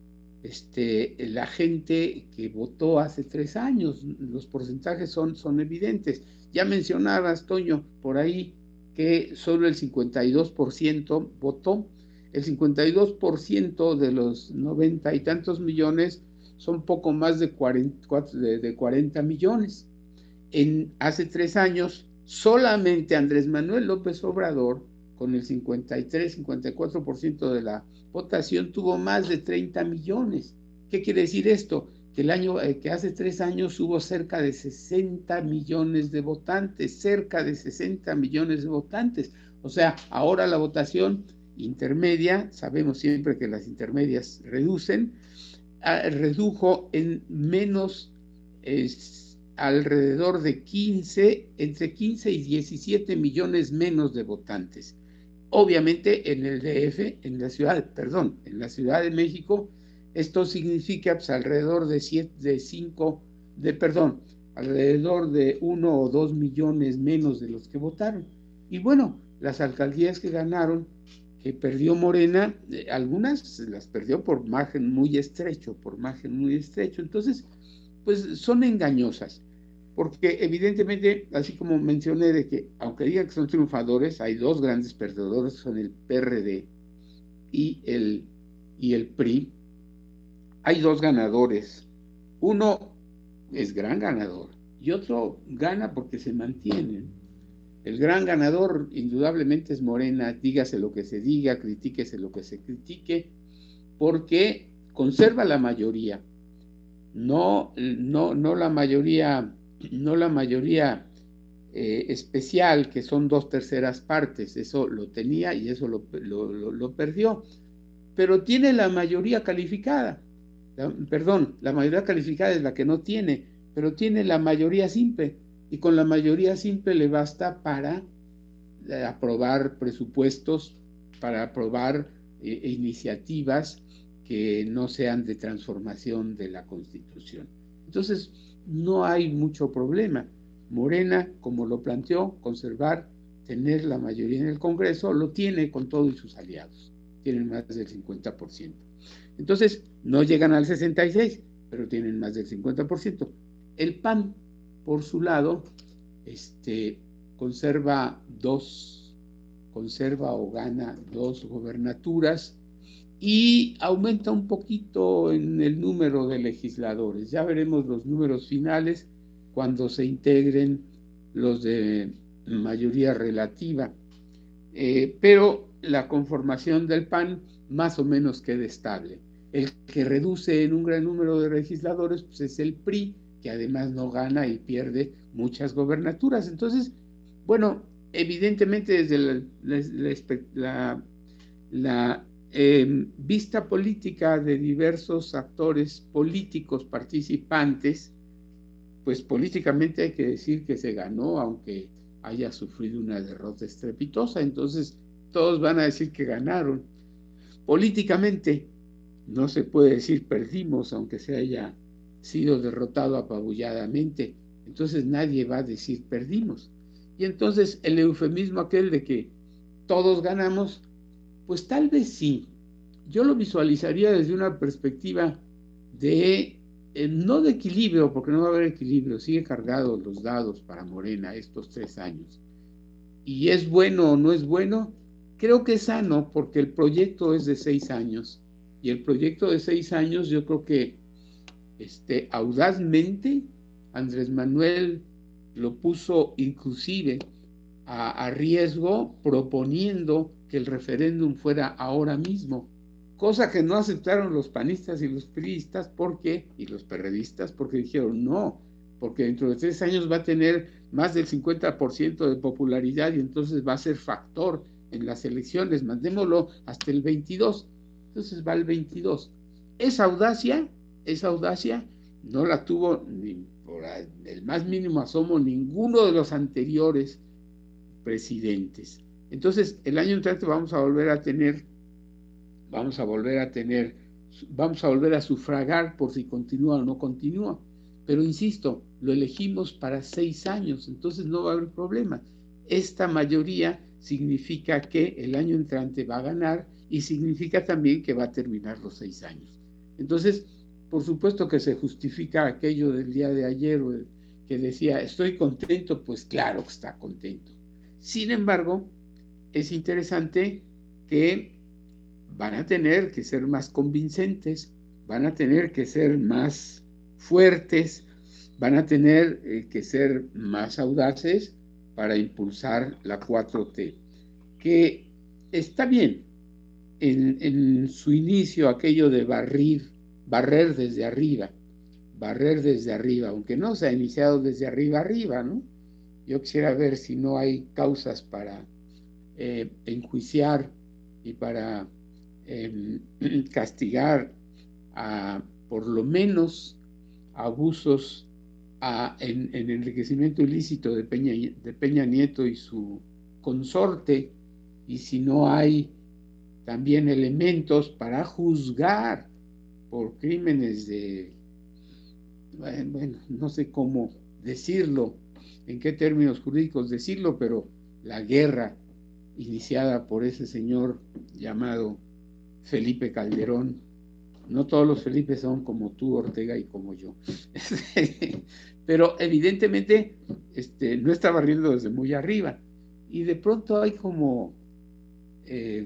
este, la gente que votó hace tres años. Los porcentajes son, son evidentes. Ya mencionabas, Toño, por ahí que solo el cincuenta y dos por ciento votó. El cincuenta y dos por ciento de los noventa y tantos millones son poco más de cuarenta, de, de cuarenta millones. En, hace tres años, solamente Andrés Manuel López Obrador, con el cincuenta y tres, cincuenta y cuatro por ciento de la votación, tuvo más de treinta millones. ¿Qué quiere decir esto? Que, el año, eh, que hace tres años hubo cerca de sesenta millones de votantes, cerca de sesenta millones de votantes. O sea, ahora la votación intermedia, sabemos siempre que las intermedias reducen, eh, redujo en menos, eh, alrededor de quince, entre quince y diecisiete millones menos de votantes. Obviamente en el D F, en la ciudad, perdón, en la Ciudad de México, esto significa pues, alrededor de siete, de cinco, de perdón, alrededor de uno o dos millones menos de los que votaron. Y bueno, las alcaldías que ganaron, que perdió Morena, eh, algunas las perdió por margen muy estrecho, por margen muy estrecho. Entonces, pues son engañosas, porque evidentemente, así como mencioné de que, aunque digan que son triunfadores, hay dos grandes perdedores, son el P R D y el, y el P R I. Hay dos ganadores. Uno es gran ganador y otro gana porque se mantienen. El gran ganador indudablemente es Morena, dígase lo que se diga, critíquese lo que se critique, porque conserva la mayoría. No, no, no la mayoría, no la mayoría eh, especial, que son dos terceras partes, eso lo tenía y eso lo, lo, lo, lo perdió, pero tiene la mayoría calificada, la, perdón, la mayoría calificada es la que no tiene, pero tiene la mayoría simple, y con la mayoría simple le basta para eh, aprobar presupuestos, para aprobar eh, iniciativas que no sean de transformación de la Constitución. Entonces, no hay mucho problema. Morena, como lo planteó, conservar, tener la mayoría en el Congreso, lo tiene con todos sus aliados. Tienen más del cincuenta por ciento. Entonces, no llegan al sesenta y seis por ciento, pero tienen más del cincuenta por ciento. El P A N, por su lado, este, conserva dos, conserva o gana dos gobernaturas, y aumenta un poquito en el número de legisladores. Ya veremos los números finales cuando se integren los de mayoría relativa. Eh, pero la conformación del P A N más o menos queda estable. El que reduce en un gran número de legisladores pues es el P R I, que además no gana y pierde muchas gobernaturas. Entonces, bueno, evidentemente desde la, la, la, la Eh, vista política de diversos actores políticos participantes, pues políticamente hay que decir que se ganó, aunque haya sufrido una derrota estrepitosa. Entonces todos van a decir que ganaron. Políticamente no se puede decir perdimos, aunque se haya sido derrotado apabulladamente. Entonces nadie va a decir perdimos. Y entonces el eufemismo aquel de que todos ganamos, pues tal vez sí. Yo lo visualizaría desde una perspectiva de, eh, no de equilibrio, porque no va a haber equilibrio, sigue cargados los dados para Morena estos tres años. ¿Y es bueno o no es bueno? Creo que es sano, porque el proyecto es de seis años. Y el proyecto de seis años, yo creo que este, audazmente Andrés Manuel lo puso inclusive a, a riesgo, proponiendo que el referéndum fuera ahora mismo, cosa que no aceptaron los panistas y los priistas, porque, y los perredistas, porque dijeron no, porque dentro de tres años va a tener más del cincuenta por ciento de popularidad y entonces va a ser factor en las elecciones, mandémoslo hasta el veintidós, entonces va al veintidós. Esa audacia, esa audacia no la tuvo ni por el más mínimo asomo ninguno de los anteriores presidentes. Entonces, el año entrante vamos a volver a tener, vamos a volver a tener, vamos a volver a sufragar por si continúa o no continúa. Pero insisto, lo elegimos para seis años, entonces no va a haber problema. Esta mayoría significa que el año entrante va a ganar y significa también que va a terminar los seis años. Entonces, por supuesto que se justifica aquello del día de ayer que decía, estoy contento, pues claro que está contento. Sin embargo, es interesante que van a tener que ser más convincentes, van a tener que ser más fuertes, van a tener eh, que ser más audaces para impulsar la cuatro T, que está bien en, en su inicio aquello de barrir, barrer desde arriba, barrer desde arriba, aunque no se ha iniciado desde arriba arriba, ¿no? Yo quisiera ver si no hay causas para eh, enjuiciar y para eh, castigar a, por lo menos, abusos a, en, en enriquecimiento ilícito de Peña, de Peña Nieto y su consorte, y si no hay también elementos para juzgar por crímenes de, bueno, no sé cómo decirlo, en qué términos jurídicos decirlo, pero la guerra iniciada por ese señor llamado Felipe Calderón. No todos los Felipe son como tú, Ortega, y como yo. Pero evidentemente este, no está barriendo desde muy arriba. Y de pronto hay como eh,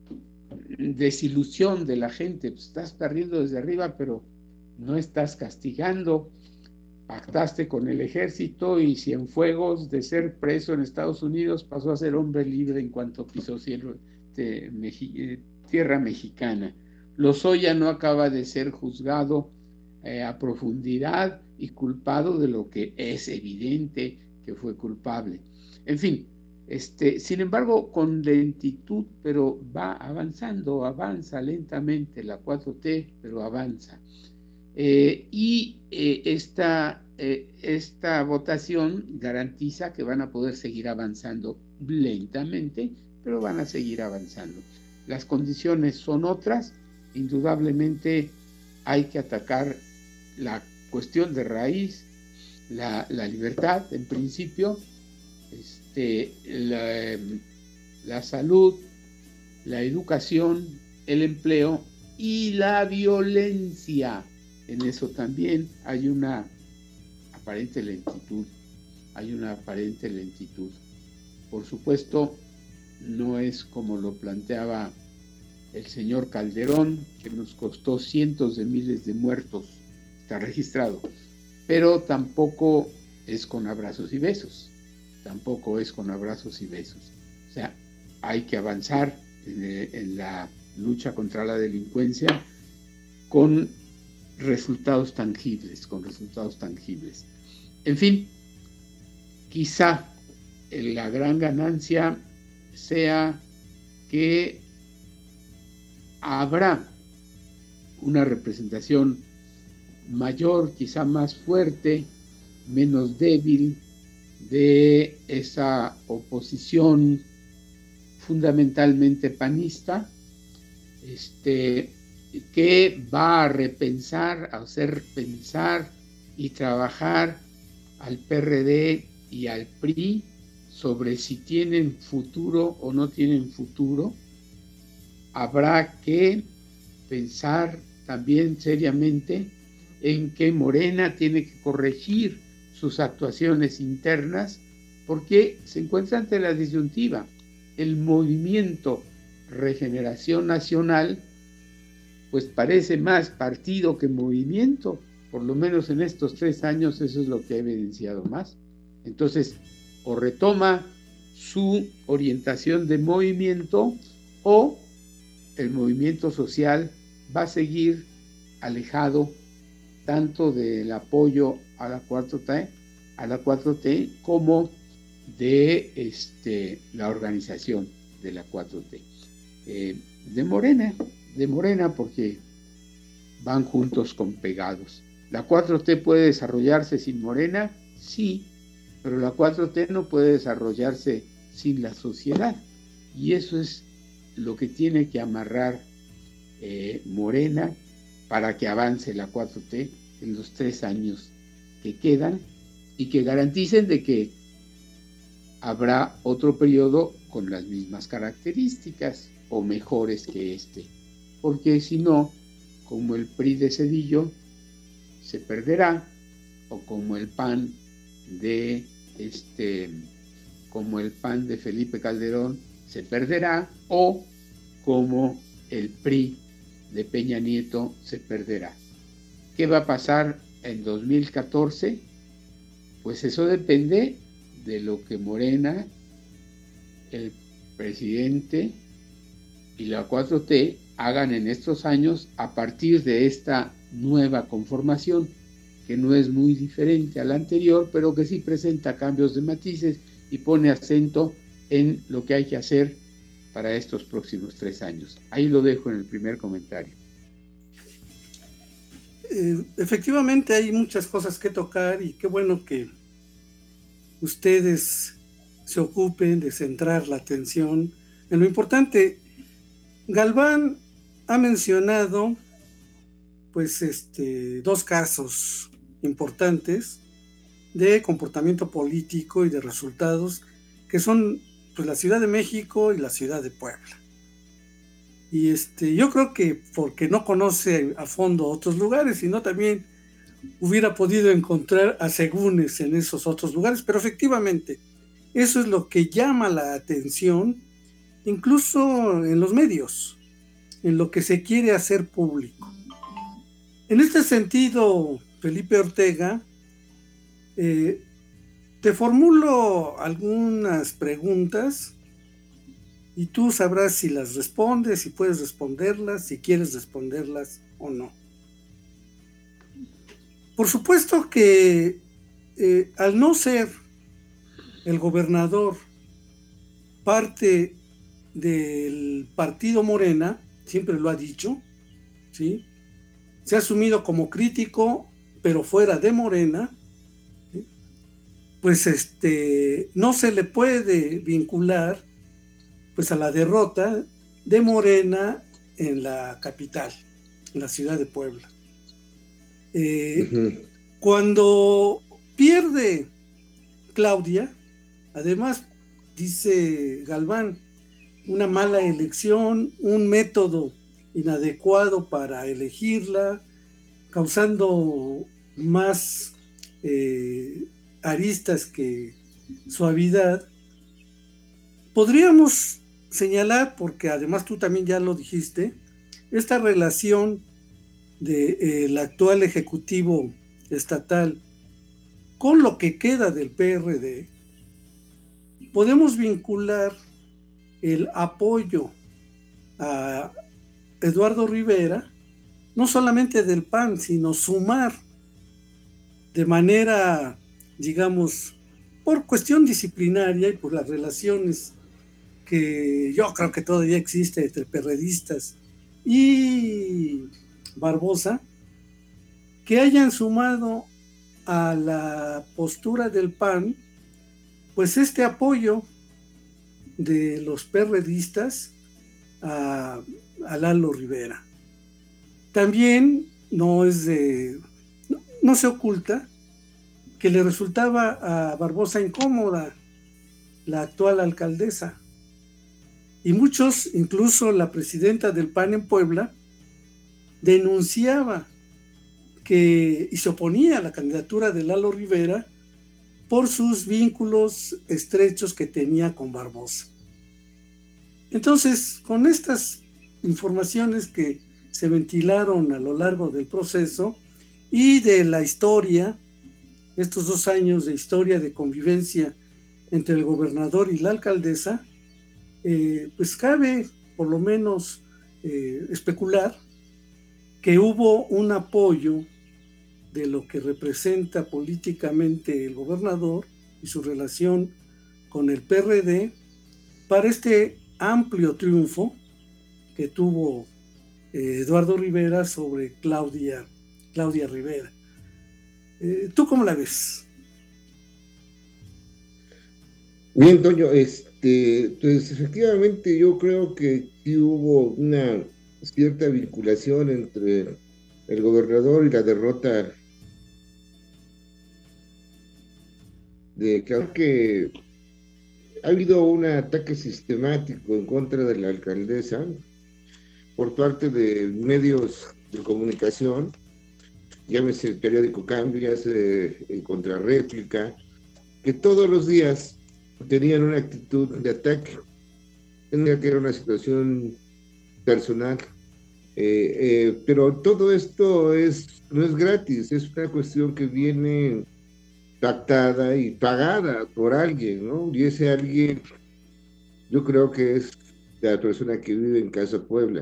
desilusión de la gente. Pues estás barriendo desde arriba, pero no estás castigando. Pactaste con el ejército y Cienfuegos, de ser preso en Estados Unidos, pasó a ser hombre libre en cuanto pisó cielo, de, de, tierra mexicana. Lozoya no acaba de ser juzgado eh, a profundidad y culpado de lo que es evidente que fue culpable. En fin, este, sin embargo, con lentitud, pero va avanzando, avanza lentamente la cuatro T, pero avanza. Eh, y eh, esta, eh, esta votación garantiza que van a poder seguir avanzando lentamente, pero van a seguir avanzando. Las condiciones son otras. Indudablemente hay que atacar la cuestión de raíz, la, la libertad en principio, este, la, la salud, la educación, el empleo y la violencia. En eso también hay una aparente lentitud, hay una aparente lentitud. Por supuesto, no es como lo planteaba el señor Calderón, que nos costó cientos de miles de muertos, está registrado, pero tampoco es con abrazos y besos, tampoco es con abrazos y besos. O sea, hay que avanzar en, en la lucha contra la delincuencia con resultados tangibles, con resultados tangibles. En fin, quizá la gran ganancia sea que habrá una representación mayor, quizá más fuerte, menos débil, de esa oposición fundamentalmente panista, este, que va a repensar, a hacer pensar y trabajar al P R D y al P R I sobre si tienen futuro o no tienen futuro. Habrá que pensar también seriamente en que Morena tiene que corregir sus actuaciones internas porque se encuentra ante la disyuntiva. El movimiento Regeneración Nacional pues parece más partido que movimiento, por lo menos en estos tres años eso es lo que ha evidenciado más. Entonces, o retoma su orientación de movimiento o el movimiento social va a seguir alejado tanto del apoyo a la cuatro T, a la cuatro T como de este, la organización de la cuatro T. Eh, de Morena, de Morena porque van juntos con pegados. ¿La cuatro T puede desarrollarse sin Morena? Sí, pero la cuatro T no puede desarrollarse sin la sociedad. Y eso es lo que tiene que amarrar eh, Morena para que avance la cuatro T en los tres años que quedan y que garanticen de que habrá otro periodo con las mismas características o mejores que este, porque si no, como el P R I de Zedillo se perderá, o como el P A N de este, como el P A N de Felipe Calderón se perderá, o como el P R I de Peña Nieto se perderá. ¿Qué va a pasar en dos mil catorce? Pues eso depende de lo que Morena, el presidente y la cuatro T hagan en estos años a partir de esta nueva conformación, que no es muy diferente a la anterior, pero que sí presenta cambios de matices y pone acento en lo que hay que hacer para estos próximos tres años. Ahí lo dejo en el primer comentario. Eh, efectivamente hay muchas cosas que tocar y qué bueno que ustedes se ocupen de centrar la atención en lo importante. Galván ha mencionado pues este dos casos importantes de comportamiento político y de resultados, que son pues la Ciudad de México y la Ciudad de Puebla. Y este yo creo que porque no conoce a fondo otros lugares, sino también hubiera podido encontrar asegúnes en esos otros lugares, pero efectivamente eso es lo que llama la atención, incluso en los medios, en lo que se quiere hacer público. En este sentido, Felipe Ortega, eh, te formulo algunas preguntas y tú sabrás si las respondes, si puedes responderlas, si quieres responderlas o no. Por supuesto que eh, al no ser el gobernador parte del partido Morena, siempre lo ha dicho, ¿sí? Se ha asumido como crítico, pero fuera de Morena, ¿sí? Pues este, no se le puede vincular pues a la derrota de Morena en la capital, en la ciudad de Puebla. Eh, uh-huh. Cuando pierde Claudia, además, dice Galván, una mala elección, un método inadecuado para elegirla, causando más eh, aristas que suavidad. Podríamos señalar, porque además tú también ya lo dijiste, esta relación del eh, actual ejecutivo estatal con lo que queda del P R D. Podemos vincular el apoyo a Eduardo Rivera, no solamente del P A N, sino sumar de manera, digamos, por cuestión disciplinaria y por las relaciones que yo creo que todavía existe entre perredistas y Barbosa, que hayan sumado a la postura del P A N pues este apoyo de los perredistas a, a Lalo Rivera. También no es de, no, no se oculta que le resultaba a Barbosa incómoda la actual alcaldesa, y muchos, incluso la presidenta del P A N en Puebla, denunciaba que y se oponía a la candidatura de Lalo Rivera por sus vínculos estrechos que tenía con Barbosa. Entonces, con estas informaciones que se ventilaron a lo largo del proceso y de la historia, estos dos años de historia de convivencia entre el gobernador y la alcaldesa, eh, pues cabe por lo menos eh, especular que hubo un apoyo de lo que representa políticamente el gobernador y su relación con el P R D para este amplio triunfo que tuvo eh, Eduardo Rivera sobre Claudia, Claudia Rivera. Eh, ¿Tú cómo la ves? Bien, Toño, este, pues efectivamente yo creo que sí hubo una cierta vinculación entre el gobernador y la derrota de, creo que ha habido un ataque sistemático en contra de la alcaldesa por parte de medios de comunicación, llámese el periódico Cambio, llámese el Contrarréplica, que todos los días tenían una actitud de ataque. Tenía que era una situación personal, eh, eh, pero todo esto es, no es gratis, es una cuestión que viene pactada y pagada por alguien, ¿no? Y ese alguien, yo creo que es la persona que vive en Casa Puebla.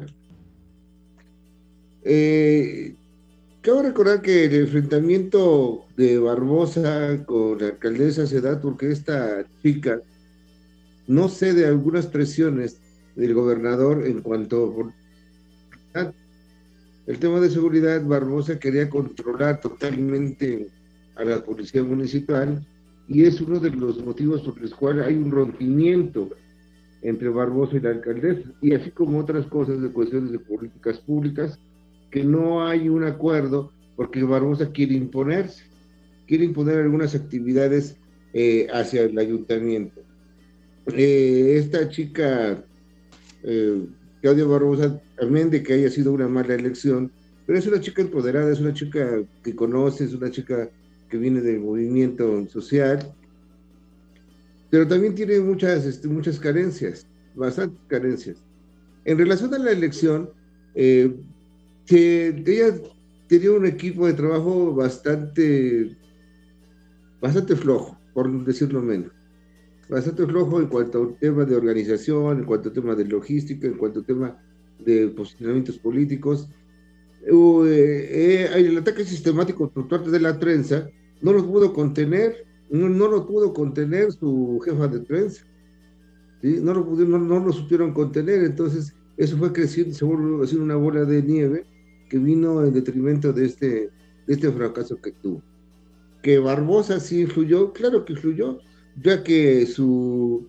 Eh, Cabe recordar que el enfrentamiento de Barbosa con la alcaldesa se da porque esta chica no cede a algunas presiones del gobernador en cuanto a el tema de seguridad. Barbosa quería controlar totalmente a la policía municipal y es uno de los motivos por los cuales hay un rompimiento entre Barbosa y la alcaldesa, y así como otras cosas de cuestiones de políticas públicas, que no hay un acuerdo porque Barbosa quiere imponerse, quiere imponer algunas actividades eh, hacia el ayuntamiento. Eh, esta chica, eh, Claudia Barbosa, amén de que haya sido una mala elección, pero es una chica empoderada, es una chica que conoce, es una chica que viene del movimiento social, pero también tiene muchas, este, muchas carencias, bastantes carencias. En relación a la elección, eh, que ella tenía un equipo de trabajo bastante, bastante flojo, por decirlo menos. Bastante flojo en cuanto a tema de organización, en cuanto a tema de logística, en cuanto a tema de posicionamientos políticos. Uh, eh, eh, el ataque sistemático por parte de la prensa no lo pudo contener, no, no lo pudo contener su jefa de prensa. ¿Sí? No, lo pudieron, no, no lo supieron contener, entonces eso fue creciendo, se volvió haciendo una bola de nieve que vino en detrimento de este, de este fracaso que tuvo. Que Barbosa sí influyó, claro que influyó, ya que su,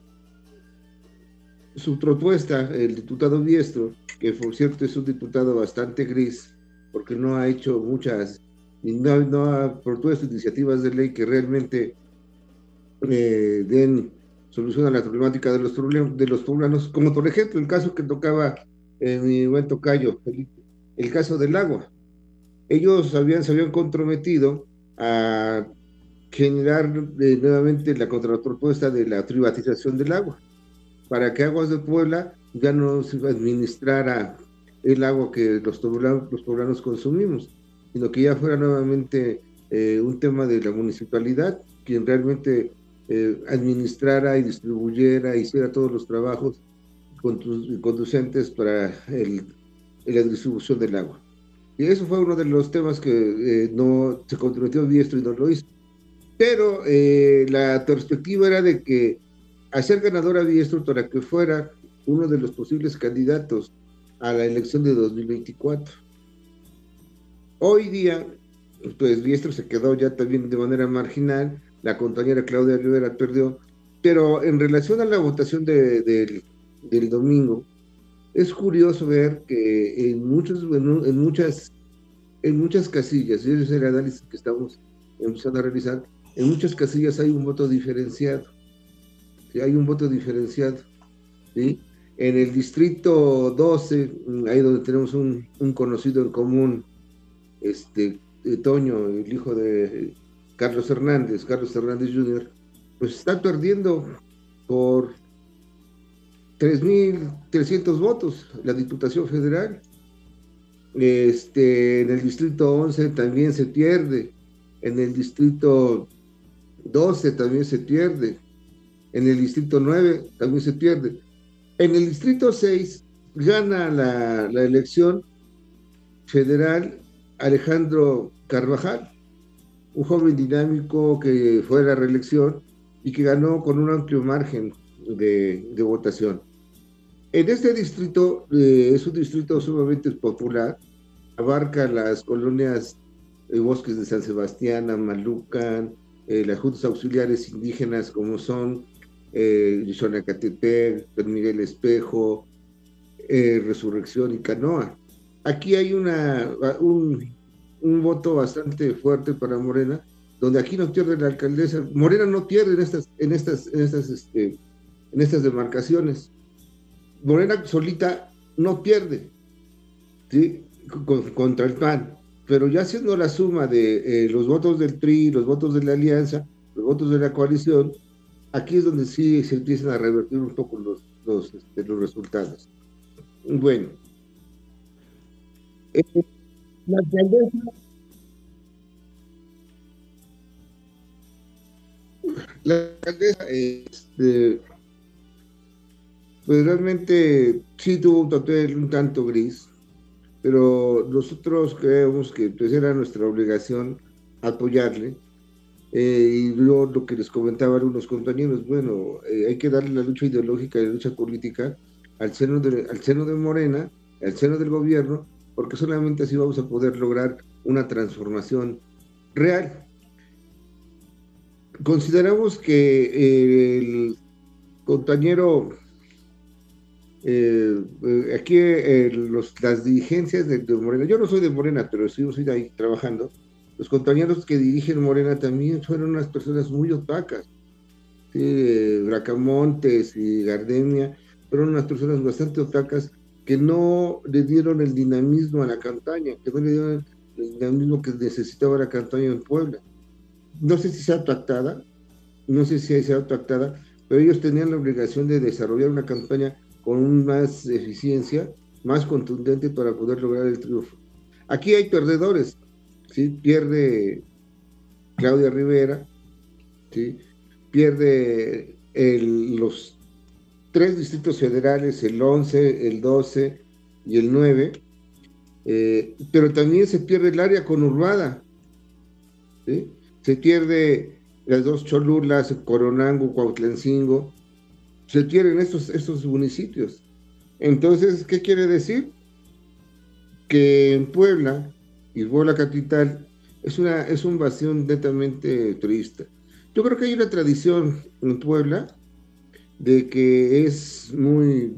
su propuesta, el diputado Biestro, que por cierto es un diputado bastante gris, porque no ha hecho muchas, no, no ha propuesto iniciativas de ley que realmente eh, den solución a la problemática de los, de los poblanos, como por ejemplo el caso que tocaba en mi buen tocayo, el, el caso del agua. Ellos habían, se habían comprometido a generar eh, nuevamente la contrapropuesta de la privatización del agua, para que Aguas de Puebla ya no se administrara el agua que los poblanos, los poblanos consumimos, sino que ya fuera nuevamente eh, un tema de la municipalidad, quien realmente eh, administrara y distribuyera, hiciera todos los trabajos conducentes para el, la distribución del agua. Y eso fue uno de los temas que eh, no se comprometió Biestro y no lo hizo. Pero eh, la perspectiva era de que hacer ganador a Biestro para que fuera uno de los posibles candidatos a la elección de dos mil veinticuatro. Hoy día, pues Biestro se quedó ya también de manera marginal, la compañera Claudia Rivera perdió, pero en relación a la votación de, de, del domingo, es curioso ver que en, muchos, en, en, muchas, en muchas casillas, y ese es el análisis que estamos empezando a realizar, en muchas casillas hay un voto diferenciado, ¿sí? Hay un voto diferenciado, ¿sí? En el distrito doce, ahí donde tenemos un, un conocido en común, este, Toño, el hijo de Carlos Hernández, Carlos Hernández junior, pues está perdiendo por tres mil trescientos votos la Diputación Federal. Este, en el distrito once también se pierde, en el distrito doce también se pierde, en el distrito nueve también se pierde. En el distrito seis gana la, la elección federal Alejandro Carvajal, un joven dinámico que fue a la reelección y que ganó con un amplio margen de, de votación. En este distrito, eh, es un distrito sumamente popular, abarca las colonias eh, Bosques de San Sebastián, Amalucan, eh, las juntas auxiliares indígenas como son eh, Xonacatepec, San Miguel Espejo, eh, Resurrección y Canoa. Aquí hay una, un, un voto bastante fuerte para Morena, donde aquí no pierde la alcaldesa. Morena no pierde en estas, en estas, en estas, este, en estas demarcaciones. Morena solita no pierde, ¿sí? Con, contra el P A N, pero ya haciendo la suma de eh, los votos del P R I, los votos de la alianza, los votos de la coalición, aquí es donde sí se empiezan a revertir un poco los, los, este, los resultados. Bueno, eh, la alcaldesa, la alcaldesa este, pues realmente sí tuvo un papel un tanto gris, pero nosotros creemos que pues era nuestra obligación apoyarle. Eh, y yo lo que les comentaba a algunos compañeros, bueno, eh, hay que darle la lucha ideológica y la lucha política al seno, de, al seno de Morena, al seno del gobierno, porque solamente así vamos a poder lograr una transformación real. Consideramos que eh, el compañero, eh, eh, aquí eh, los, las dirigencias de, de Morena, yo no soy de Morena, pero sí soy de ahí trabajando, los compañeros que dirigen Morena también fueron unas personas muy opacas, ¿sí? eh, Bracamontes y Gardemia fueron unas personas bastante opacas que no le dieron el dinamismo a la campaña, que no le dieron el dinamismo que necesitaba la campaña en Puebla. No sé si sea pactada, no sé si sea pactada, pero ellos tenían la obligación de desarrollar una campaña con más eficiencia, más contundente para poder lograr el triunfo. Aquí hay perdedores, ¿sí? Pierde Claudia Rivera, ¿sí? Pierde el, los tres distritos federales, el once, el doce y el nueve, eh, pero también se pierde el área conurbada, ¿sí? Se pierde las dos Cholulas, Coronango, Cuautlancingo, se pierden estos, estos municipios. Entonces, ¿qué quiere decir? Que en Puebla, y Puebla capital, es, una, es un bastión netamente turista. Yo creo que hay una tradición en Puebla de que es muy,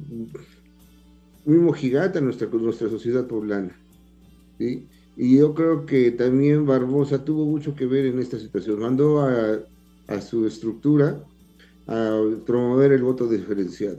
muy mojigata nuestra, nuestra sociedad poblana, ¿sí? Y yo creo que también Barbosa tuvo mucho que ver en esta situación. Mandó a, a su estructura a promover el voto diferenciado.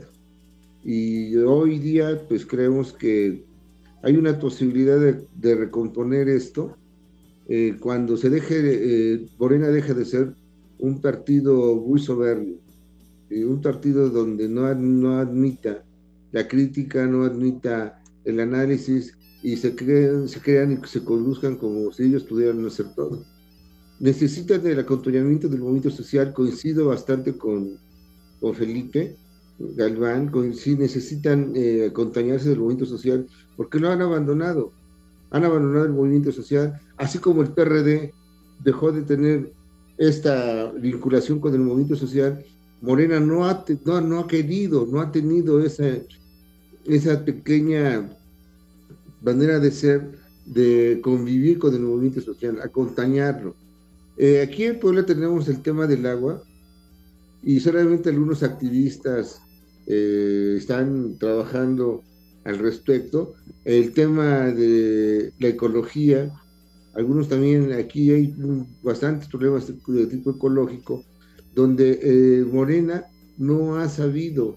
Y hoy día, pues creemos que hay una posibilidad de, de recomponer esto eh, cuando se deje, eh, Morena deja de ser un partido muy soberbio, eh, un partido donde no, no admita la crítica, no admita el análisis, y se crean, se crean y se conduzcan como si ellos pudieran hacer todo. Necesitan del acompañamiento del movimiento social, coincido bastante con, con Felipe Galván, con, sí necesitan eh, acompañarse del movimiento social, porque lo han abandonado, han abandonado el movimiento social, así como el P R D dejó de tener esta vinculación con el movimiento social. Morena no ha, no, no ha querido, no ha tenido esa, esa pequeña manera de ser, de convivir con el movimiento social, acompañarlo. Eh, aquí en Puebla tenemos el tema del agua y solamente algunos activistas eh, están trabajando al respecto. El tema de la ecología, algunos también, aquí hay bastantes problemas de, de tipo ecológico, donde eh, Morena no ha sabido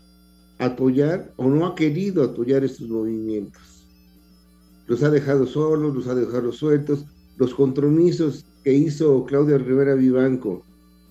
apoyar o no ha querido apoyar estos movimientos. Los ha dejado solos, los ha dejado sueltos. Los compromisos que hizo Claudia Rivera Vivanco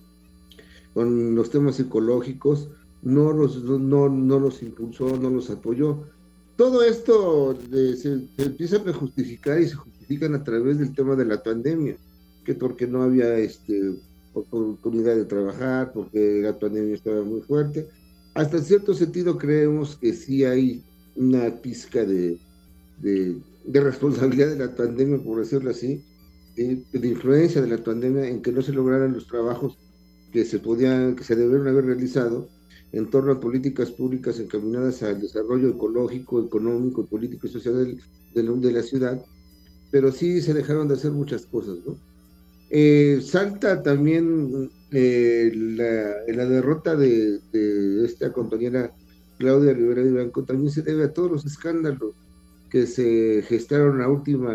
con los temas ecológicos no los, no, no los impulsó, no los apoyó. Todo esto de, se, se empiezan a justificar y se justifican a través del tema de la pandemia, que porque no había este, oportunidad de trabajar, porque la pandemia estaba muy fuerte. Hasta en cierto sentido creemos que sí hay una pizca de, de de responsabilidad de la pandemia, por decirlo así, eh, de influencia de la pandemia en que no se lograran los trabajos que se podían, que se debieron haber realizado en torno a políticas públicas encaminadas al desarrollo ecológico, económico, político y social de, de, de la ciudad, pero sí se dejaron de hacer muchas cosas, ¿no? Eh, salta también eh, la, la derrota de, de esta compañera Claudia Rivera de Blanco, también se debe a todos los escándalos que se gestaron en la última,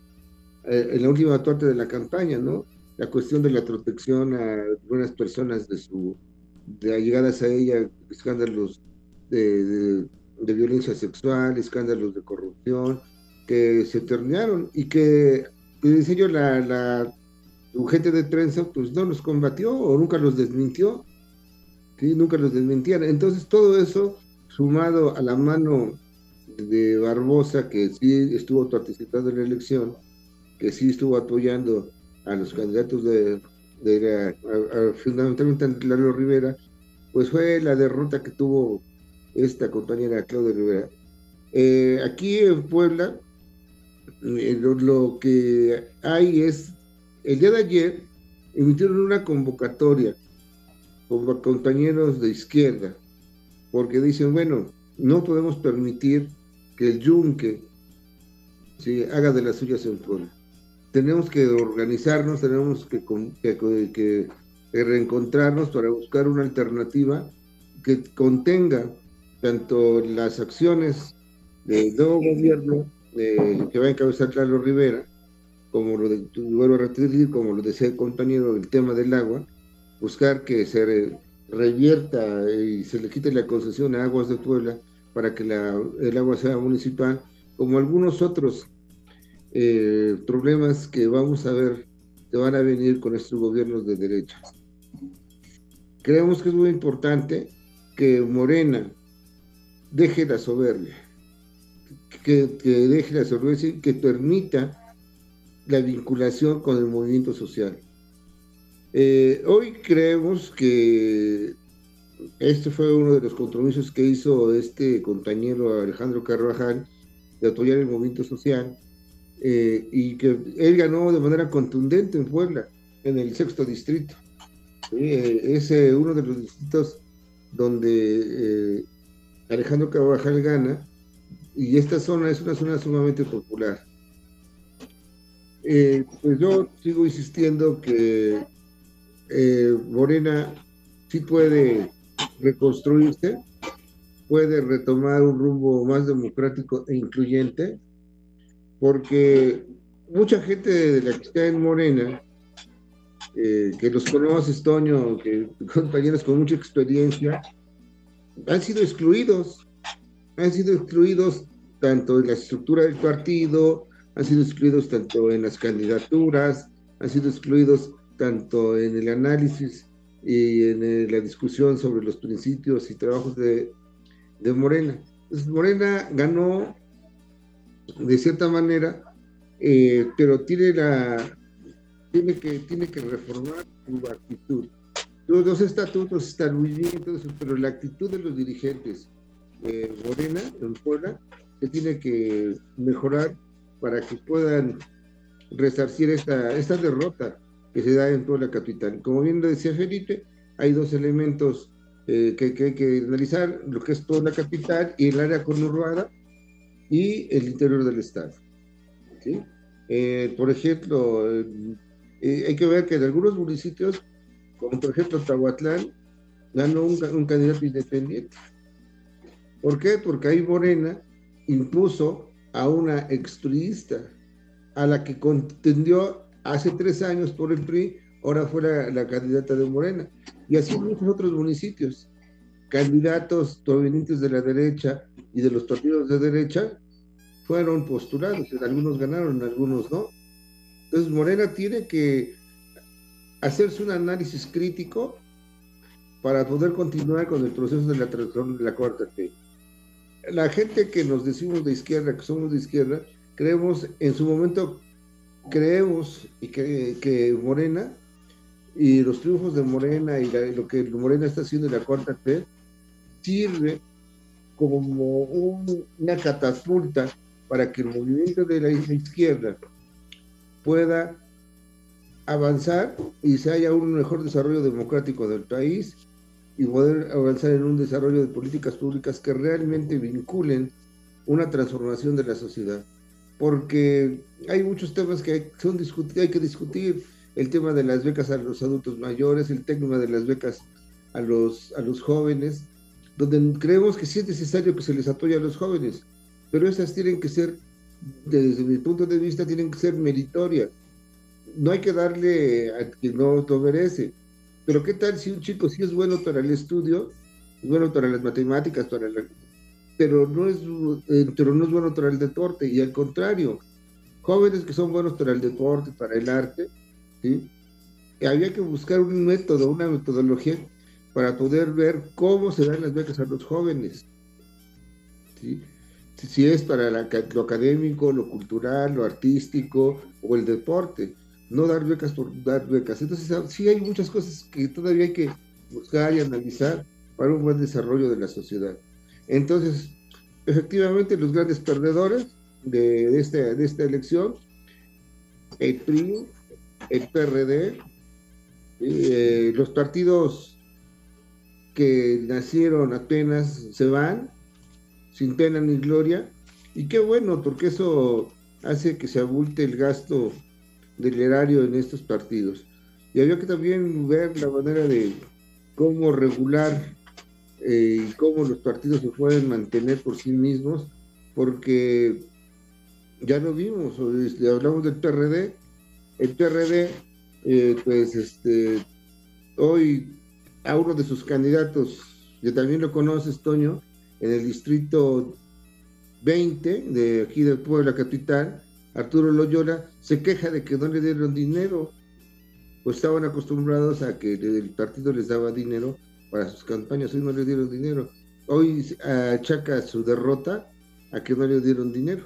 eh, en la última parte de la campaña, ¿no? La cuestión de la protección a buenas personas de su de allegadas a ella, escándalos de, de, de violencia sexual, escándalos de corrupción, que se terminaron y que, que decía yo, la, la gente de prensa pues no los combatió o nunca los desmintió, ¿sí? Nunca los desmintían. Entonces todo eso, sumado a la mano de Barbosa, que sí estuvo participando en la elección, que sí estuvo apoyando a los candidatos de, de la, a, a, fundamentalmente a Lalo Rivera, pues fue la derrota que tuvo esta compañera Claudia Rivera. Eh, aquí en Puebla, eh, lo, lo que hay es, el día de ayer emitieron una convocatoria con compañeros de izquierda, porque dicen, bueno, no podemos permitir que el yunque ¿sí? haga de las suyas en Puebla. Tenemos que organizarnos, tenemos que, que, que, que reencontrarnos para buscar una alternativa que contenga tanto las acciones del nuevo gobierno eh, que va a encabezar Lalo Rivera, como lo de, vuelvo a repetir, como lo decía el compañero, el tema del agua, buscar que se re, revierta y se le quite la concesión a Aguas de Puebla para que la, el agua sea municipal, como algunos otros Eh, problemas que vamos a ver que van a venir con estos gobiernos de derecha. Creemos que es muy importante que Morena deje la soberbia, que, que deje la soberbia y que permita la vinculación con el movimiento social. Eh, hoy creemos que este fue uno de los compromisos que hizo este compañero Alejandro Carvajal de apoyar el movimiento social. Eh, y que él ganó de manera contundente en Puebla, en el sexto distrito. Eh, es eh, uno de los distritos donde eh, Alejandro Carvajal gana, y esta zona es una zona sumamente popular. Eh, pues yo sigo insistiendo que eh, Morena sí puede reconstruirse, puede retomar un rumbo más democrático e incluyente, porque mucha gente de la que está en Morena, eh, que los conoces, Toño, que compañeros con mucha experiencia, han sido excluidos, han sido excluidos tanto en la estructura del partido, han sido excluidos tanto en las candidaturas, han sido excluidos tanto en el análisis y en el, la discusión sobre los principios y trabajos de, de Morena. Entonces, Morena ganó de cierta manera, eh, pero tiene la tiene que tiene que reformar su actitud. Los, los estatutos están muy bien, todo eso, pero la actitud de los dirigentes de Morena en Puebla se tiene que mejorar para que puedan resarcir esta, esta derrota que se da en Puebla capital. Como bien lo decía Felipe, hay dos elementos eh, que, que hay que analizar, lo que es Puebla capital y el área conurbada y el interior del estado, ¿sí? Eh, por ejemplo, eh, hay que ver que en algunos municipios, como por ejemplo Tahuatlán, ganó un, un candidato independiente. ¿Por qué? Porque ahí Morena impuso a una expriista, a la que contendió hace tres años por el P R I, ahora fue la, la candidata de Morena. Y así en muchos otros municipios, candidatos provenientes de la derecha y de los partidos de derecha fueron postulados, algunos ganaron, algunos no. Entonces Morena tiene que hacerse un análisis crítico para poder continuar con el proceso de la transición de la cuarta T. La gente que nos decimos de izquierda, que somos de izquierda, creemos, en su momento creemos y que, que Morena y los triunfos de Morena y la, lo que Morena está haciendo en la cuarta T sirve como un, una catapulta para que el movimiento de la izquierda pueda avanzar y se haya un mejor desarrollo democrático del país y poder avanzar en un desarrollo de políticas públicas que realmente vinculen una transformación de la sociedad. Porque hay muchos temas que hay, son discutir, hay que discutir, el tema de las becas a los adultos mayores, el tema de las becas a los, a los jóvenes, donde creemos que sí es necesario que se les apoye a los jóvenes, pero esas tienen que ser, desde mi punto de vista, tienen que ser meritorias. No hay que darle a quien no lo merece. Pero ¿qué tal si un chico sí es bueno para el estudio, es bueno para las matemáticas, para la, pero, no es, pero no es bueno para el deporte? Y al contrario, jóvenes que son buenos para el deporte, para el arte, ¿sí? Había que buscar un método, una metodología para poder ver cómo se dan las becas a los jóvenes, ¿sí? Si es para la, lo académico, lo cultural, lo artístico o el deporte, no dar becas por dar becas. Entonces sí hay muchas cosas que todavía hay que buscar y analizar para un buen desarrollo de la sociedad. Entonces, efectivamente, los grandes perdedores de, de, este, de esta elección, el P R I, el P R D, eh, los partidos que nacieron apenas se van, sin pena ni gloria, y qué bueno, porque eso hace que se abulte el gasto del erario en estos partidos. Y había que también ver la manera de cómo regular eh, y cómo los partidos se pueden mantener por sí mismos, porque ya lo vimos, este, hablamos del P R D, el P R D, eh, pues este, hoy a uno de sus candidatos, que también lo conoces, Toño, en el distrito veinte de aquí del Puebla capital, Arturo Loyola, se queja de que no le dieron dinero, pues estaban acostumbrados a que el partido les daba dinero para sus campañas, hoy no le dieron dinero, hoy achaca su derrota a que no le dieron dinero,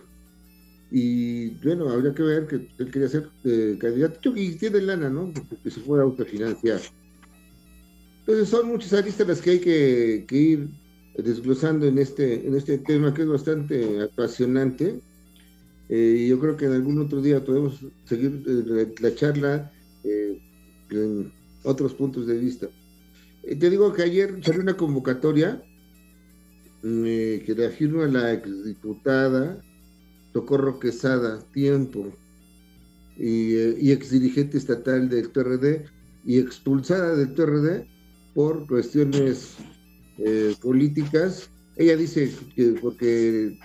y bueno, habría que ver que él quería ser eh, candidato, yo que tiene lana, ¿no?, porque se puede autofinanciar. Entonces son muchas aristas las que hay que, que ir desglosando en este, en este tema, que es bastante apasionante. Eh, y yo creo que en algún otro día podemos seguir eh, la charla eh, en otros puntos de vista. Eh, te digo que ayer salió una convocatoria eh, que la firma la exdiputada Socorro Quesada Tiempo y, eh, y exdirigente estatal del P R D y expulsada del P R D por cuestiones eh, políticas. Ella dice que porque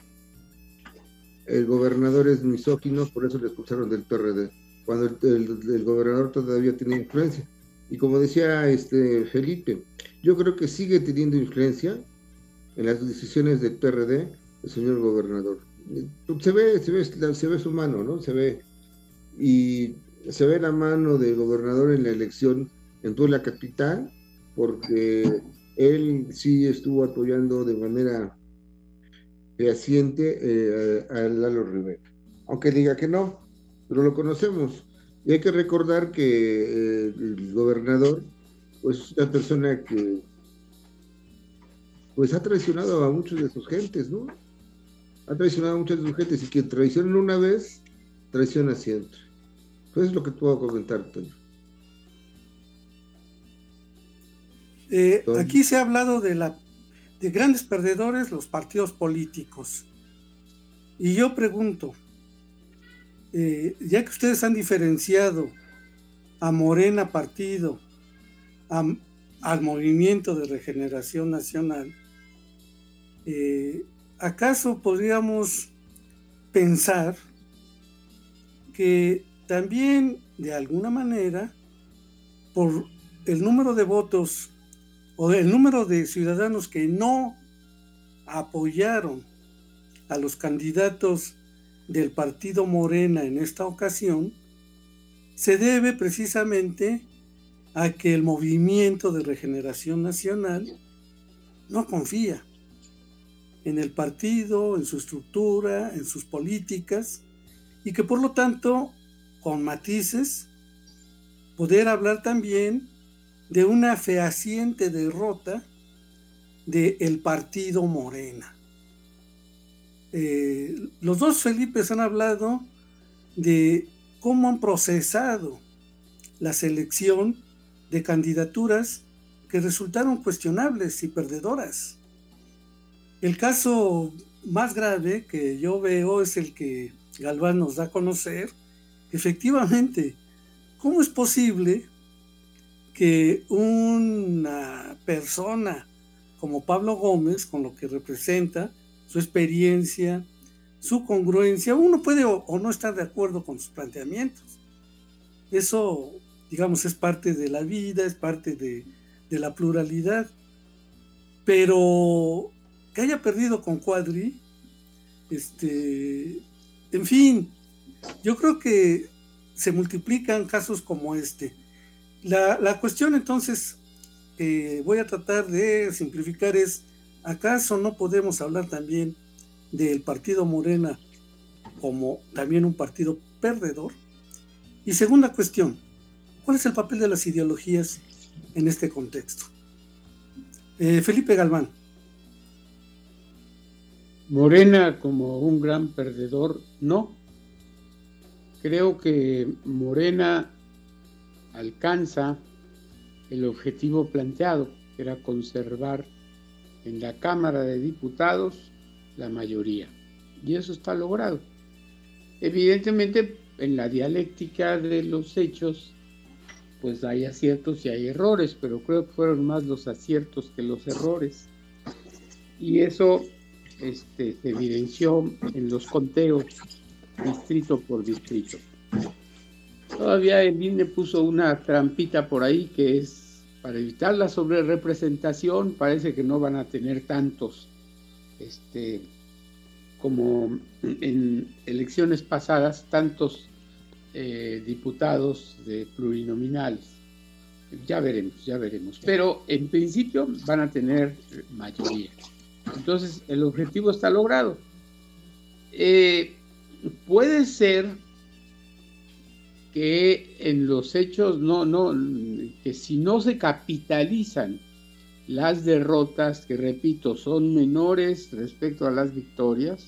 el gobernador es misógino, por eso le expulsaron del P R D, cuando el, el, el gobernador todavía tenía influencia. Y como decía este Felipe, yo creo que sigue teniendo influencia en las decisiones del P R D el señor gobernador. Se ve, se ve, se ve su mano, ¿no? Se ve, y se ve la mano del gobernador en la elección en toda la capital, porque él sí estuvo apoyando de manera fehaciente eh, a, a Lalo Rivera, aunque diga que no, pero lo conocemos. Y hay que recordar que eh, el gobernador pues es una persona que pues ha traicionado a muchas de sus gentes, ¿no? Ha traicionado a muchas de sus gentes, y quien traiciona una vez, traiciona siempre. Pues es lo que puedo comentar, Toño. Eh, aquí se ha hablado de, la, de grandes perdedores, los partidos políticos. Y yo pregunto, eh, ya que ustedes han diferenciado a Morena partido, a, al Movimiento de Regeneración Nacional, eh, ¿acaso podríamos pensar que también de alguna manera, por el número de votos o el número de ciudadanos que no apoyaron a los candidatos del partido Morena en esta ocasión, se debe precisamente a que el Movimiento de Regeneración Nacional no confía en el partido, en su estructura, en sus políticas, y que por lo tanto, con matices, poder hablar también de una fehaciente derrota del partido Morena. Eh, los dos Felipes han hablado de cómo han procesado la selección de candidaturas que resultaron cuestionables y perdedoras. El caso más grave que yo veo es el que Galván nos da a conocer. Efectivamente, ¿cómo es posible que una persona como Pablo Gómez, con lo que representa, su experiencia, su congruencia, uno puede o, o no estar de acuerdo con sus planteamientos? Eso, digamos, es parte de la vida, es parte de, de la pluralidad, pero que haya perdido con Cuadri, este, en fin, yo creo que se multiplican casos como este. La, la cuestión entonces, eh, voy a tratar de simplificar, es, ¿acaso no podemos hablar también del partido Morena como también un partido perdedor? Y segunda cuestión, ¿cuál es el papel de las ideologías en este contexto? Eh, Felipe Galván. Morena como un gran perdedor, no. Creo que Morena alcanza el objetivo planteado, que era conservar en la Cámara de Diputados la mayoría. Y eso está logrado. Evidentemente, en la dialéctica de los hechos, pues hay aciertos y hay errores, pero creo que fueron más los aciertos que los errores. Y eso este, se evidenció en los conteos distrito por distrito. Todavía el I N E puso una trampita por ahí, que es para evitar la sobrerepresentación. Parece que no van a tener tantos este, como en elecciones pasadas, tantos eh, diputados de plurinominales. Ya veremos, ya veremos. Pero en principio van a tener mayoría. Entonces el objetivo está logrado. Eh, puede ser que en los hechos, no, no, que si no se capitalizan las derrotas, que repito, son menores respecto a las victorias,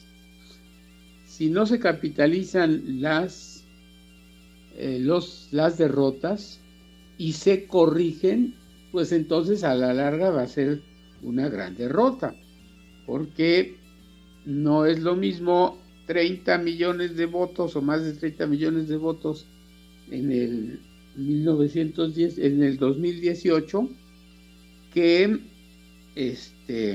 si no se capitalizan las, eh, los, las derrotas y se corrigen, pues entonces a la larga va a ser una gran derrota, porque no es lo mismo treinta millones de votos o más de treinta millones de votos en el mil novecientos diez, en el dos mil dieciocho, que este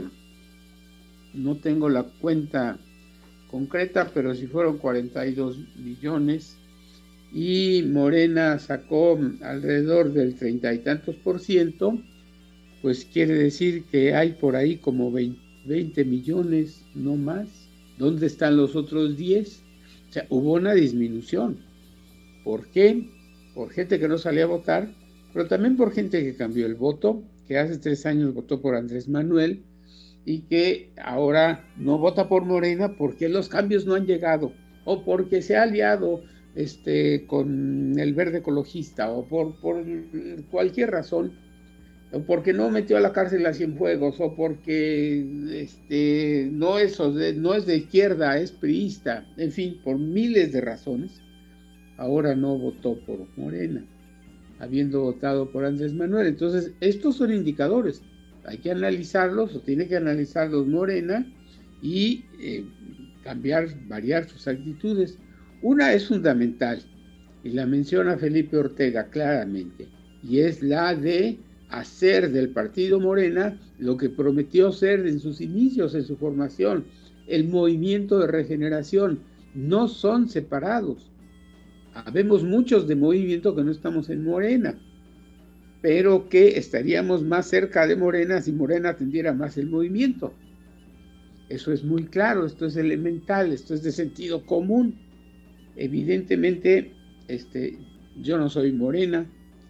no tengo la cuenta concreta, pero si fueron cuarenta y dos millones y Morena sacó alrededor del treinta y tantos por ciento, pues quiere decir que hay por ahí como veinte millones, no más. ¿Dónde están los otros diez? O sea, hubo una disminución. ¿Por qué? Por gente que no salía a votar, pero también por gente que cambió el voto, que hace tres años votó por Andrés Manuel y que ahora no vota por Morena porque los cambios no han llegado, o porque se ha aliado este, con el Verde Ecologista, o por, por cualquier razón, o porque no metió a la cárcel a Cienfuegos, o porque este, no, es, no es de izquierda, es priista, en fin, por miles de razones. Ahora no votó por Morena, habiendo votado por Andrés Manuel. Entonces, estos son indicadores. Hay que analizarlos, o tiene que analizarlos Morena y eh, cambiar, variar sus actitudes. Una es fundamental, y la menciona Felipe Ortega claramente, y es la de hacer del partido Morena lo que prometió ser en sus inicios, en su formación, el movimiento de regeneración. No son separados. Habemos muchos de movimiento que no estamos en Morena, pero que estaríamos más cerca de Morena si Morena atendiera más el movimiento. Eso es muy claro, esto es elemental, esto es de sentido común. Evidentemente, este, yo no soy Morena,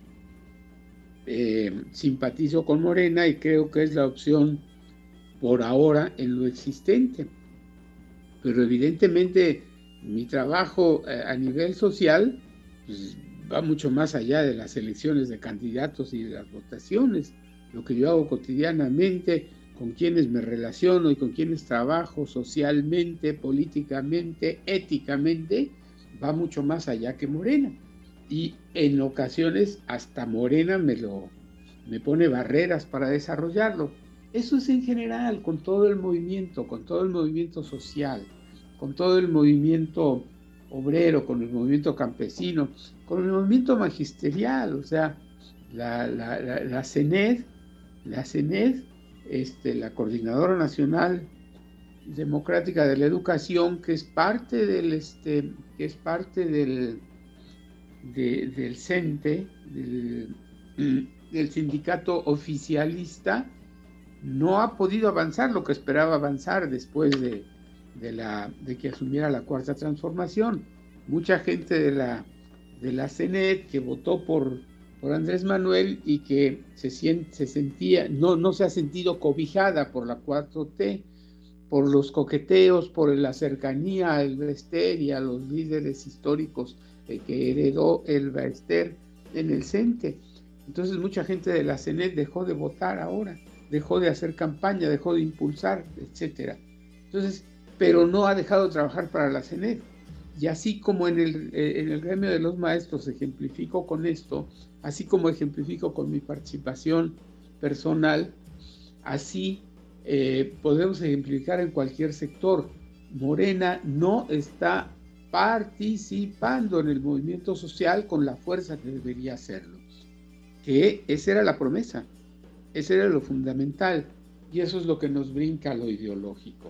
eh, simpatizo con Morena y creo que es la opción por ahora en lo existente. Pero evidentemente mi trabajo eh, a nivel social pues, va mucho más allá de las elecciones de candidatos y de las votaciones. Lo que yo hago cotidianamente, con quienes me relaciono y con quienes trabajo socialmente, políticamente, éticamente, va mucho más allá que Morena. Y en ocasiones hasta Morena me, lo, me pone barreras para desarrollarlo. Eso es en general, con todo el movimiento, con todo el movimiento social, con todo el movimiento obrero, con el movimiento campesino, con el movimiento magisterial. O sea, la, la, la, la CENED, la CENED, este, la Coordinadora Nacional Democrática de la Educación, que es parte del, este, que es parte del, de, del CENTE, del, del sindicato oficialista, no ha podido avanzar lo que esperaba avanzar después de, de, la, de que asumiera la Cuarta Transformación. Mucha gente de la, de la CENED que votó por, por Andrés Manuel y que se, siente, se sentía, no, no se ha sentido cobijada por la cuatro T, por los coqueteos, por la cercanía al Baester y a los líderes históricos eh, que heredó el Baester en el CENTE. Entonces mucha gente de la CENED dejó de votar ahora, dejó de hacer campaña, dejó de impulsar, etcétera. Entonces, pero no ha dejado de trabajar para la CENED. Y así como en el, en el gremio de los maestros ejemplifico con esto, así como ejemplifico con mi participación personal, así Eh, podemos ejemplificar en cualquier sector. Morena no está participando en el movimiento social con la fuerza que debería hacerlo, que esa era la promesa, ese era lo fundamental, y eso es lo que nos brinca a lo ideológico.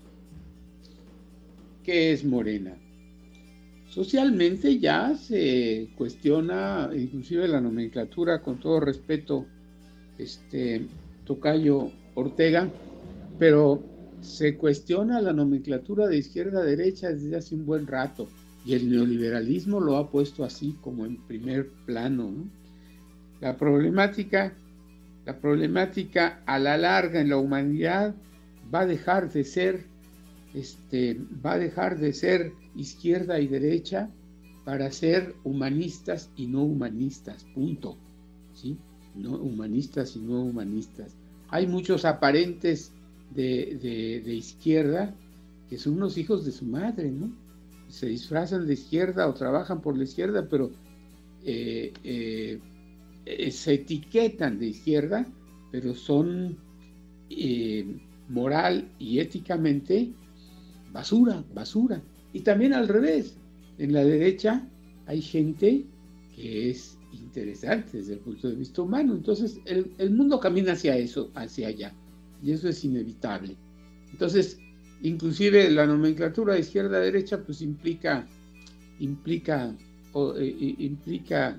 ¿Qué es Morena? Socialmente ya se cuestiona, inclusive la nomenclatura, con todo respeto, este, tocayo Ortega, pero se cuestiona la nomenclatura de izquierda a derecha desde hace un buen rato, y el neoliberalismo lo ha puesto así como en primer plano, ¿no? La problemática, la problemática a la larga en la humanidad va a dejar de ser, este, va a dejar de ser izquierda y derecha para ser humanistas y no humanistas, punto, ¿sí? No humanistas y no humanistas. Hay muchos aparentes de, de, de izquierda que son unos hijos de su madre, ¿no? Se disfrazan de izquierda o trabajan por la izquierda, pero eh, eh, eh, se etiquetan de izquierda, pero son eh, moral y éticamente basura, basura. Y también al revés, en la derecha hay gente que es interesante desde el punto de vista humano. Entonces el, el mundo camina hacia eso, hacia allá, y eso es inevitable. Entonces, inclusive la nomenclatura de izquierda a derecha pues implica implica o, eh, implica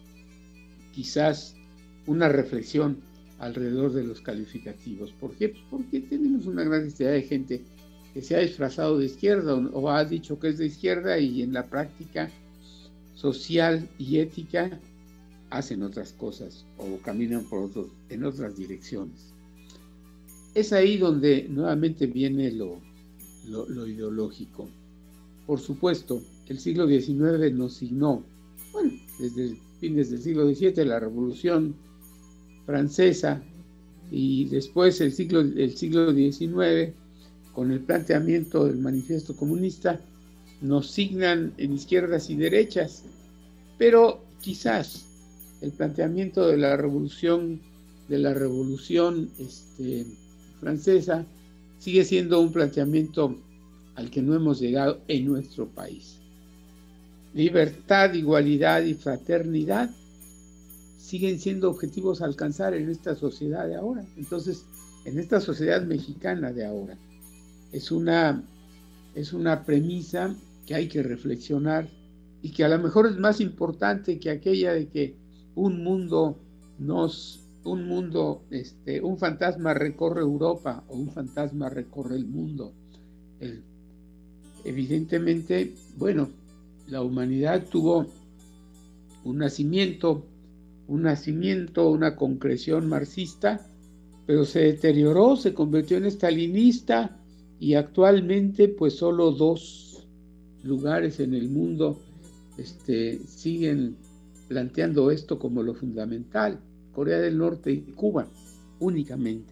quizás una reflexión alrededor de los calificativos. ¿Por qué? Pues porque tenemos una gran cantidad de gente que se ha disfrazado de izquierda o, o ha dicho que es de izquierda, y en la práctica social y ética hacen otras cosas o caminan por otros, en otras direcciones. Es ahí donde nuevamente viene lo, lo, lo ideológico. Por supuesto, el siglo diecinueve nos signó, bueno, desde fines del siglo diecisiete, la Revolución Francesa, y después el siglo, el siglo diecinueve, con el planteamiento del Manifiesto Comunista, nos signan en izquierdas y derechas, pero quizás el planteamiento de la revolución de la revolución este, francesa sigue siendo un planteamiento al que no hemos llegado en nuestro país. Libertad, igualdad y fraternidad siguen siendo objetivos a alcanzar en esta sociedad de ahora. Entonces, en esta sociedad mexicana de ahora, es una, es una premisa que hay que reflexionar, y que a lo mejor es más importante que aquella de que un mundo nos, un mundo, este, un fantasma recorre Europa o un fantasma recorre el mundo. El, evidentemente, bueno, la humanidad tuvo un nacimiento, un nacimiento, una concreción marxista, pero se deterioró, se convirtió en estalinista, y actualmente pues solo dos lugares en el mundo este, siguen planteando esto como lo fundamental: Corea del Norte y Cuba, únicamente.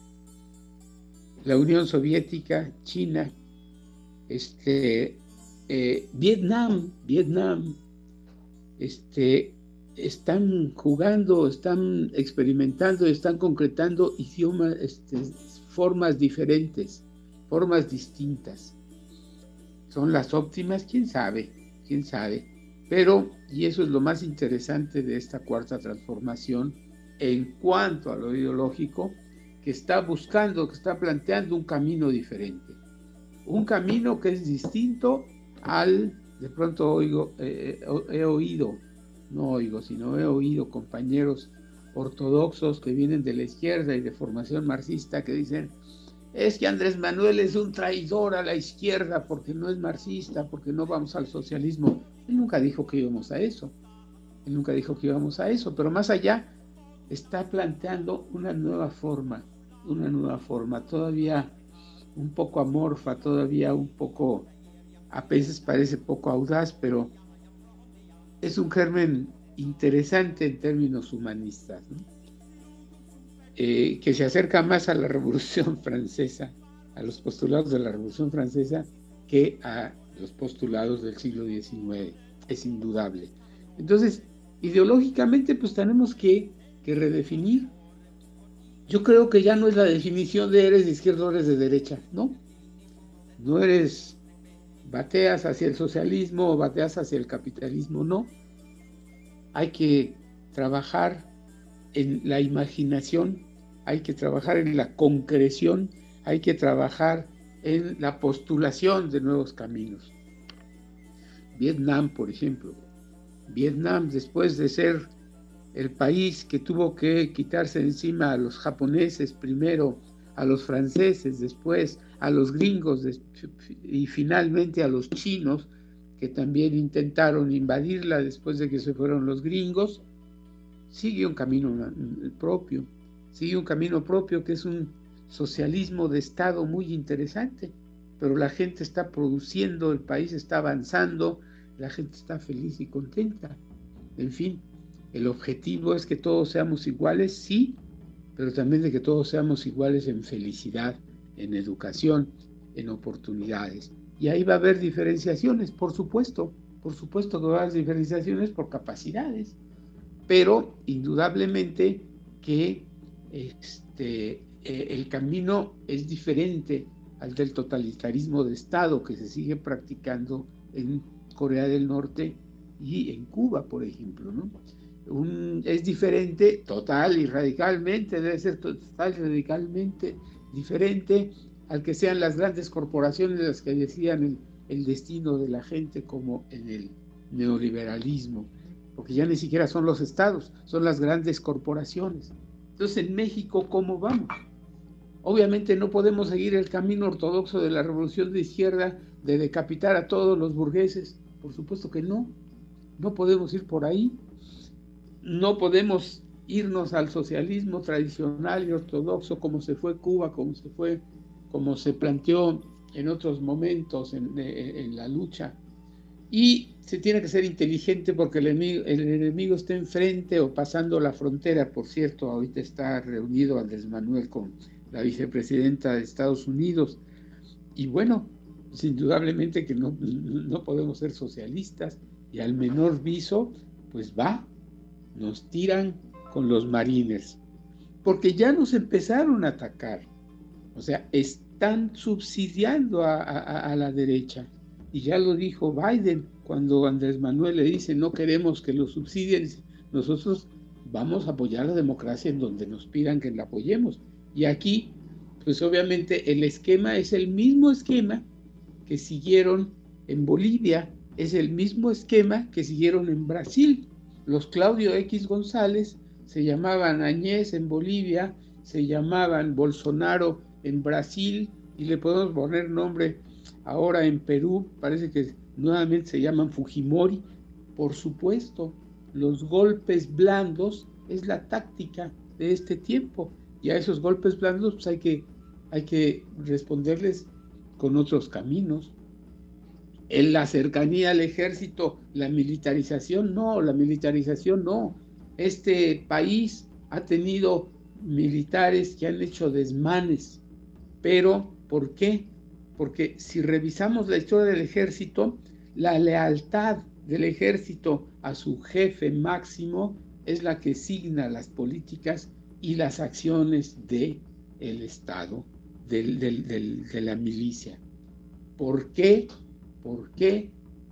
La Unión Soviética, China, este, eh, Vietnam, Vietnam, este, están jugando, están experimentando, están concretando idiomas, este, formas diferentes, formas distintas. ¿Son las óptimas? ¿Quién sabe? quién sabe. Pero, y eso es lo más interesante de esta cuarta transformación en cuanto a lo ideológico, que está buscando, que está planteando un camino diferente. Un camino que es distinto al, de pronto oigo, eh, he oído, no oigo, sino he oído compañeros ortodoxos que vienen de la izquierda y de formación marxista que dicen, es que Andrés Manuel es un traidor a la izquierda porque no es marxista, porque no vamos al socialismo. Él nunca dijo que íbamos a eso, él nunca dijo que íbamos a eso, pero más allá está planteando una nueva forma, una nueva forma, todavía un poco amorfa, todavía un poco, a veces parece poco audaz, pero es un germen interesante en términos humanistas, ¿no? Eh, que se acerca más a la Revolución Francesa, a los postulados de la Revolución Francesa, que a los postulados del siglo diecinueve, es indudable. Entonces, ideológicamente, pues tenemos que, que redefinir. Yo creo que ya no es la definición de eres de izquierda o eres de derecha, ¿no? No eres, bateas hacia el socialismo o bateas hacia el capitalismo, no. Hay que trabajar en la imaginación, hay que trabajar en la concreción, hay que trabajar en la postulación de nuevos caminos. Vietnam, por ejemplo. Vietnam, después de ser el país que tuvo que quitarse encima a los japoneses primero, a los franceses después, a los gringos y finalmente a los chinos, que también intentaron invadirla después de que se fueron los gringos, sigue un camino propio, sigue un camino propio que es un socialismo de Estado muy interesante, pero la gente está produciendo, el país está avanzando, la gente está feliz y contenta. En fin, el objetivo es que todos seamos iguales, sí, pero también de que todos seamos iguales en felicidad, en educación, en oportunidades. Y ahí va a haber diferenciaciones, por supuesto, por supuesto que va a haber diferenciaciones por capacidades, pero indudablemente que este, eh, el camino es diferente al del totalitarismo de Estado que se sigue practicando en Corea del Norte y en Cuba, por ejemplo, ¿no? Un, es diferente, total y radicalmente, debe ser total y radicalmente diferente al que sean las grandes corporaciones las que decían el, el destino de la gente, como en el neoliberalismo, porque ya ni siquiera son los estados, son las grandes corporaciones. Entonces, en México, ¿cómo vamos? Obviamente no podemos seguir el camino ortodoxo de la revolución de izquierda, de decapitar a todos los burgueses, por supuesto que no, no podemos ir por ahí, no podemos irnos al socialismo tradicional y ortodoxo como se fue Cuba, como se fue, como se planteó en otros momentos en, en, en la lucha. Y se tiene que ser inteligente porque el enemigo, el enemigo está enfrente o pasando la frontera. Por cierto, ahorita está reunido Andrés Manuel con la vicepresidenta de Estados Unidos. Y bueno, pues indudablemente que no, no podemos ser socialistas, y al menor viso, pues va, nos tiran con los marines, porque ya nos empezaron a atacar. O sea, están subsidiando a, a, a la derecha. Y ya lo dijo Biden, cuando Andrés Manuel le dice, no queremos que lo subsidien, nosotros vamos a apoyar la democracia en donde nos pidan que la apoyemos. Y aquí, pues obviamente el esquema es el mismo esquema que siguieron en Bolivia, es el mismo esquema que siguieron en Brasil. Los Claudio X González se llamaban Añez en Bolivia, se llamaban Bolsonaro en Brasil, y le podemos poner nombre ahora en Perú, parece que nuevamente se llaman Fujimori. Por supuesto, los golpes blandos es la táctica de este tiempo, y a esos golpes blandos pues hay que, hay que responderles con otros caminos. En la cercanía al ejército, la militarización, no, la militarización no. Este país ha tenido militares que han hecho desmanes, pero ¿por qué? Porque si revisamos la historia del ejército, la lealtad del ejército a su jefe máximo es la que signa las políticas y las acciones del Estado, del, del, del, de la milicia. ¿Por qué? ¿Por qué?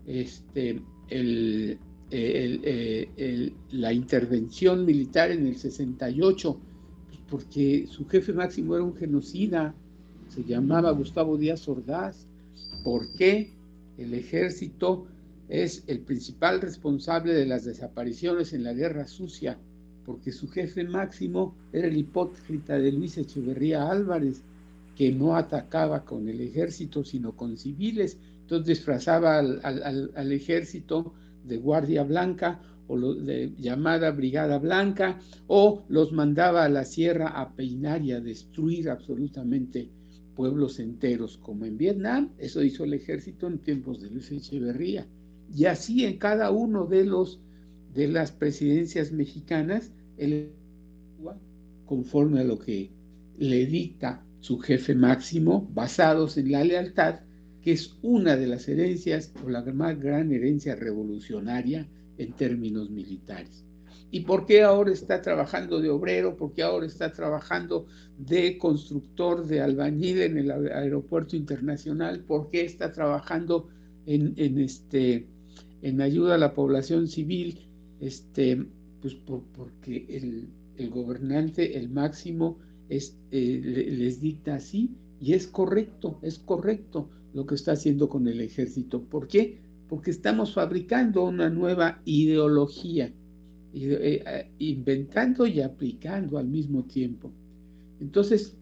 este, el, el, el, el, la intervención militar en el sesenta y ocho, pues porque su jefe máximo era un genocida, se llamaba Gustavo Díaz Ordaz. ¿Por qué? El ejército es el principal responsable de las desapariciones en la Guerra Sucia, porque su jefe máximo era el hipócrita de Luis Echeverría Álvarez, que no atacaba con el ejército, sino con civiles. Entonces disfrazaba al, al, al ejército de Guardia Blanca o lo, de llamada Brigada Blanca, o los mandaba a la sierra a peinar y a destruir absolutamente pueblos enteros, como en Vietnam. Eso hizo el ejército en tiempos de Luis Echeverría. Y así en cada uno de los de las presidencias mexicanas, el conforme a lo que le dicta su jefe máximo, basados en la lealtad, que es una de las herencias o la más gran herencia revolucionaria en términos militares. ¿Y por qué ahora está trabajando de obrero? ¿Por qué ahora está trabajando de constructor, de albañil en el aeropuerto internacional? ¿Por qué está trabajando en, en, este, en ayuda a la población civil? Este, pues por, porque el, el gobernante, el máximo, es, eh, les dicta así, y es correcto, es correcto lo que está haciendo con el ejército. ¿Por qué? Porque estamos fabricando una nueva ideología, eh, inventando y aplicando al mismo tiempo. Entonces,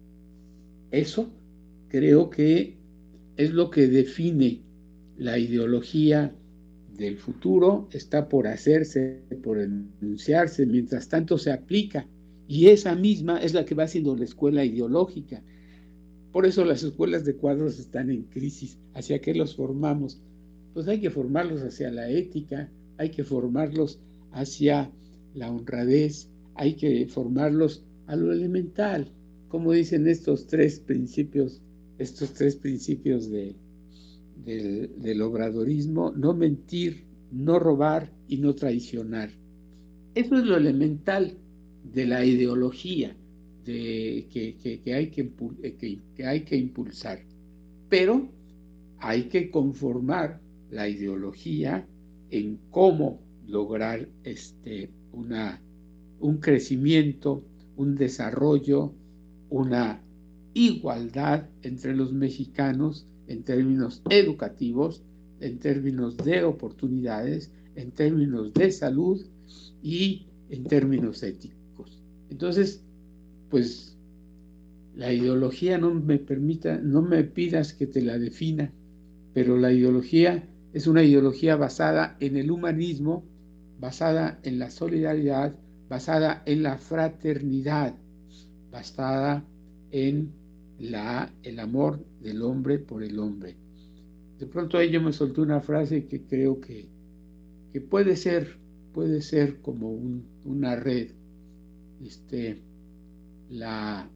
eso creo que es lo que define la ideología del futuro. Está por hacerse, por enunciarse, mientras tanto se aplica, y esa misma es la que va haciendo la escuela ideológica. Por eso las escuelas de cuadros están en crisis. ¿Hacia qué los formamos? Pues hay que formarlos hacia la ética, hay que formarlos hacia la honradez, hay que formarlos a lo elemental, como dicen estos tres principios, estos tres principios de, del, del obradorismo: no mentir, no robar y no traicionar. Eso es lo elemental de la ideología de, que, que, que, hay que, que, que hay que impulsar. Pero hay que conformar la ideología en cómo lograr este, una, un crecimiento, un desarrollo, una igualdad entre los mexicanos en términos educativos, en términos de oportunidades, en términos de salud y en términos éticos. Entonces, pues la ideología no me permita, no me pidas que te la defina, pero la ideología es una ideología basada en el humanismo, basada en la solidaridad, basada en la fraternidad, basada en la, el amor del hombre por el hombre. De pronto ahí yo me solté una frase que creo que, que puede ser, puede ser como un, una red. Este, la,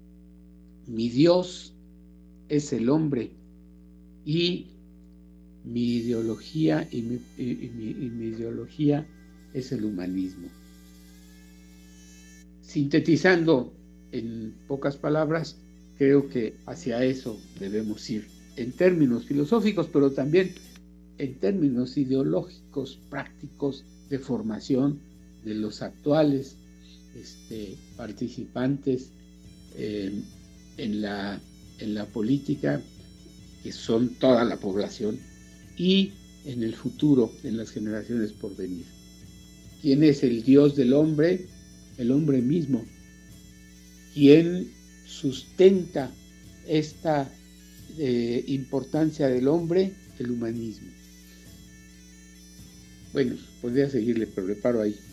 mi Dios es el hombre y mi ideología y mi, y, y mi, y mi ideología es el humanismo. Sintetizando en pocas palabras, creo que hacia eso debemos ir en términos filosóficos, pero también en términos ideológicos, prácticos, de formación de los actuales este, participantes eh, en la, en la política, que son toda la población, y en el futuro, en las generaciones por venir. ¿Quién es el Dios del hombre? El hombre mismo. ¿Quién sustenta esta eh, importancia del hombre? El humanismo. Bueno, podría seguirle, pero le paro ahí.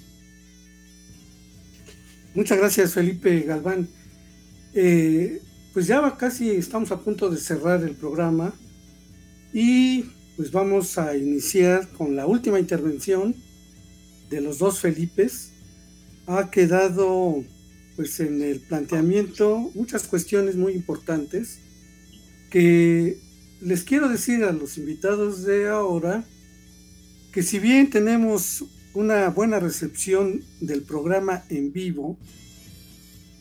Muchas gracias, Felipe Galván. Eh, pues ya casi estamos a punto de cerrar el programa y pues vamos a iniciar con la última intervención de los dos Felipes. Ha quedado pues en el planteamiento muchas cuestiones muy importantes que les quiero decir a los invitados de ahora, que si bien tenemos una buena recepción del programa en vivo,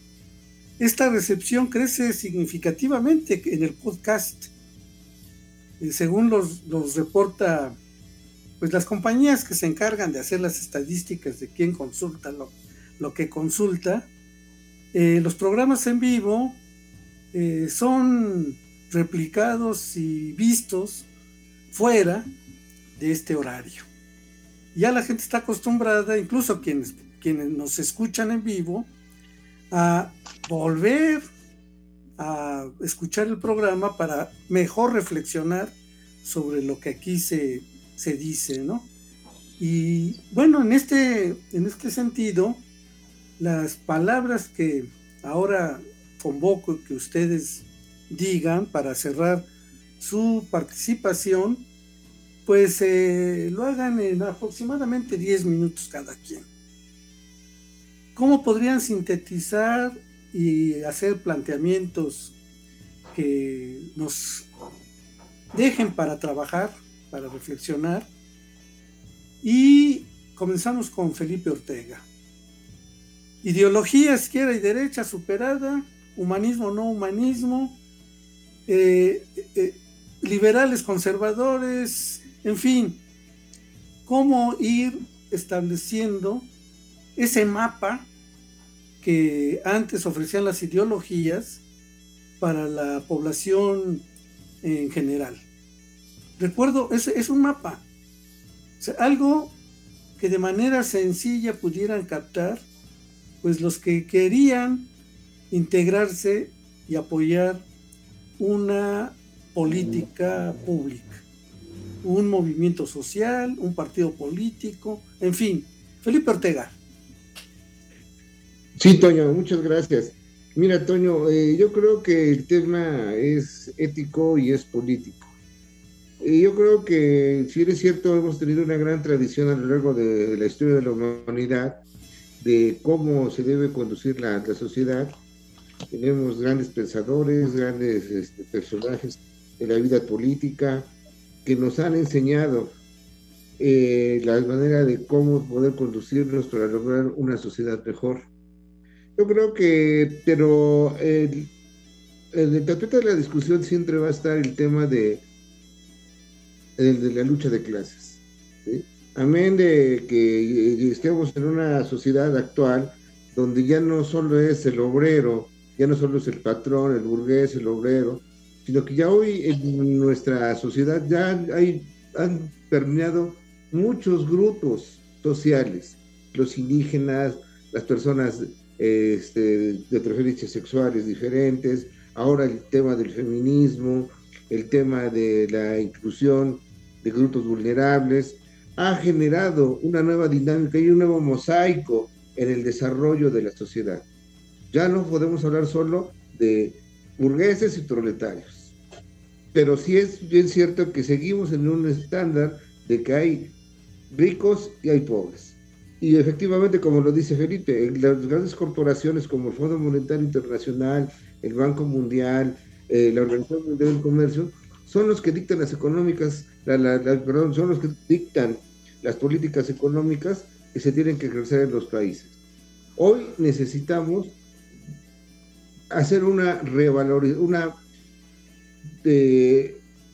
esta recepción crece significativamente en el podcast. eh, según los, los reporta pues las compañías que se encargan de hacer las estadísticas de quién consulta lo, lo que consulta, eh, los programas en vivo eh, son replicados y vistos fuera de este horario. Ya la gente está acostumbrada, incluso quienes, quienes nos escuchan en vivo, a volver a escuchar el programa para mejor reflexionar sobre lo que aquí se, se dice, ¿no? Y bueno, en este, en este sentido, las palabras que ahora convoco que ustedes digan para cerrar su participación, pues eh, lo hagan en aproximadamente diez minutos cada quien. ¿Cómo podrían sintetizar y hacer planteamientos que nos dejen para trabajar, para reflexionar? Y comenzamos con Felipe Ortega. Ideología izquierda y derecha superada, humanismo no humanismo, eh, eh, liberales conservadores, en fin, cómo ir estableciendo ese mapa que antes ofrecían las ideologías para la población en general. Recuerdo, es, es un mapa, o sea, algo que de manera sencilla pudieran captar pues los que querían integrarse y apoyar una política pública, un movimiento social, un partido político, en fin. Felipe Ortega. Sí, Toño, muchas gracias. Mira, Toño, eh, yo creo que el tema es ético y es político. Y yo creo que, si es cierto, hemos tenido una gran tradición a lo largo de la historia de la humanidad de cómo se debe conducir la, la sociedad. Tenemos grandes pensadores, grandes este, personajes de la vida política que nos han enseñado eh, la manera de cómo poder conducirnos para lograr una sociedad mejor. Yo creo que, pero el, en el tapete de la discusión siempre va a estar el tema de, de, de la lucha de clases, ¿sí? Amén de que estemos en una sociedad actual donde ya no solo es el obrero, ya no solo es el patrón, el burgués, el obrero, sino que ya hoy en nuestra sociedad ya hay, han permeado muchos grupos sociales, los indígenas, las personas este, de preferencias sexuales diferentes, ahora el tema del feminismo, el tema de la inclusión de grupos vulnerables, ha generado una nueva dinámica y un nuevo mosaico en el desarrollo de la sociedad. Ya no podemos hablar solo de burgueses y proletarios, pero sí es bien cierto que seguimos en un estándar de que hay ricos y hay pobres. Y efectivamente, como lo dice Felipe, las grandes corporaciones como el Fondo Monetario Internacional, el Banco Mundial, eh, la Organización Mundial del Comercio, son los que dictan las económicas, la, la, la, perdón, son los que dictan las políticas económicas que se tienen que ejercer en los países. Hoy necesitamos hacer una revalorización, una eh,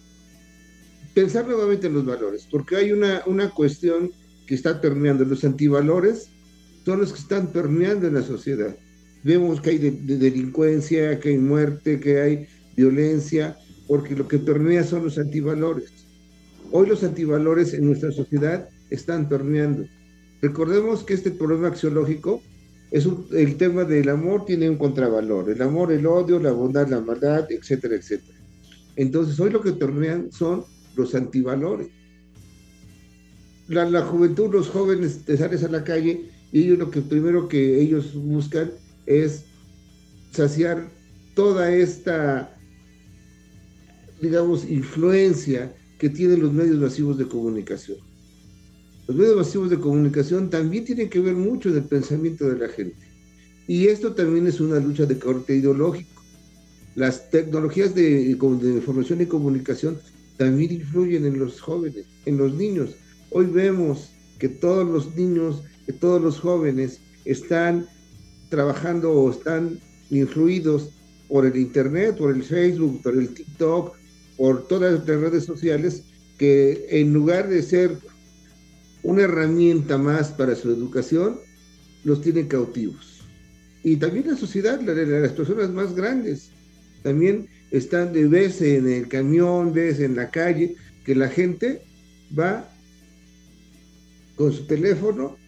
pensar nuevamente en los valores, porque hay una, una cuestión que está permeando. Los antivalores son los que están permeando en la sociedad. Vemos que hay de, de delincuencia, que hay muerte, que hay violencia, porque lo que permea son los antivalores. Hoy los antivalores en nuestra sociedad están permeando. Recordemos que este problema axiológico es un, el tema del amor tiene un contravalor, el amor, el odio, la bondad, la maldad, etcétera, etcétera. Entonces hoy lo que permean son los antivalores. La, la juventud, los jóvenes, te sales a la calle y ellos lo que primero que ellos buscan es saciar toda esta, digamos, influencia que tienen los medios masivos de comunicación. Los medios masivos de comunicación también tienen que ver mucho del pensamiento de la gente. Y esto también es una lucha de corte ideológico. Las tecnologías de, de información y comunicación también influyen en los jóvenes, en los niños. Hoy vemos que todos los niños, que todos los jóvenes están trabajando o están influidos por el internet, por el Facebook, por el TikTok, por todas las redes sociales, que en lugar de ser una herramienta más para su educación, los tienen cautivos. Y también la sociedad, la de las personas más grandes, también están de vez en el camión, ves en la calle, que la gente va con su teléfono,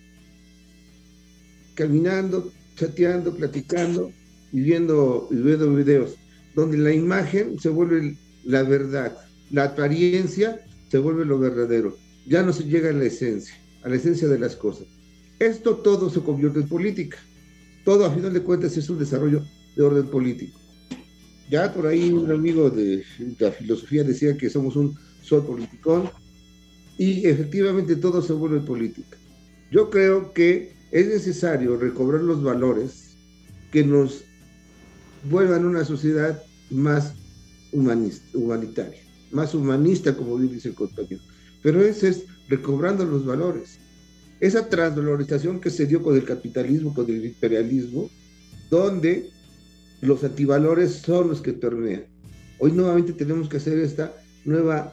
caminando, chateando, platicando y viendo, y viendo videos, donde la imagen se vuelve la verdad, la apariencia se vuelve lo verdadero, ya no se llega a la esencia, a la esencia de las cosas. Esto todo se convierte en política, todo a final de cuentas es un desarrollo de orden político. Ya por ahí un amigo de la filosofía decía que somos un sol politicón, y efectivamente todo se vuelve política. Yo creo que es necesario recobrar los valores que nos vuelvan una sociedad más humanista, humanitaria, más humanista, como bien dice el compañero. Pero ese es recobrando los valores. Esa transvalorización que se dio con el capitalismo, con el imperialismo, donde los antivalores son los que permean. Hoy nuevamente tenemos que hacer esta nueva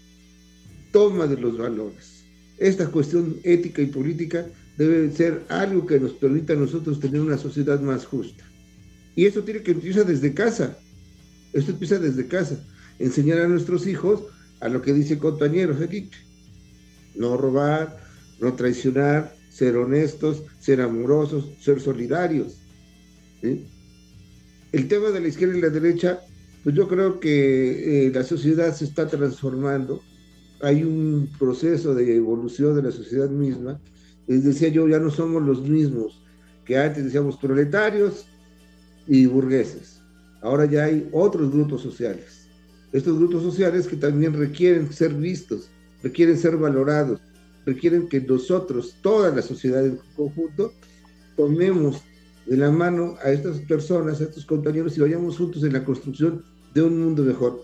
toma de los valores. Esta cuestión ética y política debe ser algo que nos permita a nosotros tener una sociedad más justa. Y eso tiene que empezar desde casa. Esto empieza desde casa. Enseñar a nuestros hijos a lo que dice compañero Felipe. No robar, no traicionar, ser honestos, ser amorosos, ser solidarios. ¿Sí? El tema de la izquierda y la derecha, pues yo creo que eh, la sociedad se está transformando. Hay un proceso de evolución de la sociedad misma. Les decía yo, ya no somos los mismos que antes decíamos proletarios y burgueses. Ahora ya hay otros grupos sociales. Estos grupos sociales que también requieren ser vistos, requieren ser valorados, requieren que nosotros, toda la sociedad en conjunto, tomemos de la mano a estas personas, a estos compañeros y vayamos juntos en la construcción de un mundo mejor.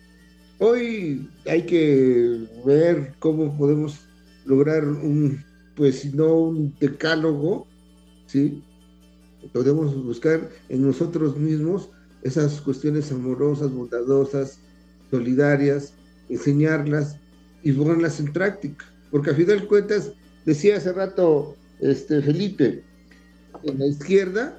Hoy hay que ver cómo podemos lograr un, pues si no un decálogo, ¿sí? Podemos buscar en nosotros mismos esas cuestiones amorosas, bondadosas, solidarias, enseñarlas y ponerlas en práctica. Porque a final de cuentas, decía hace rato este, Felipe, en la izquierda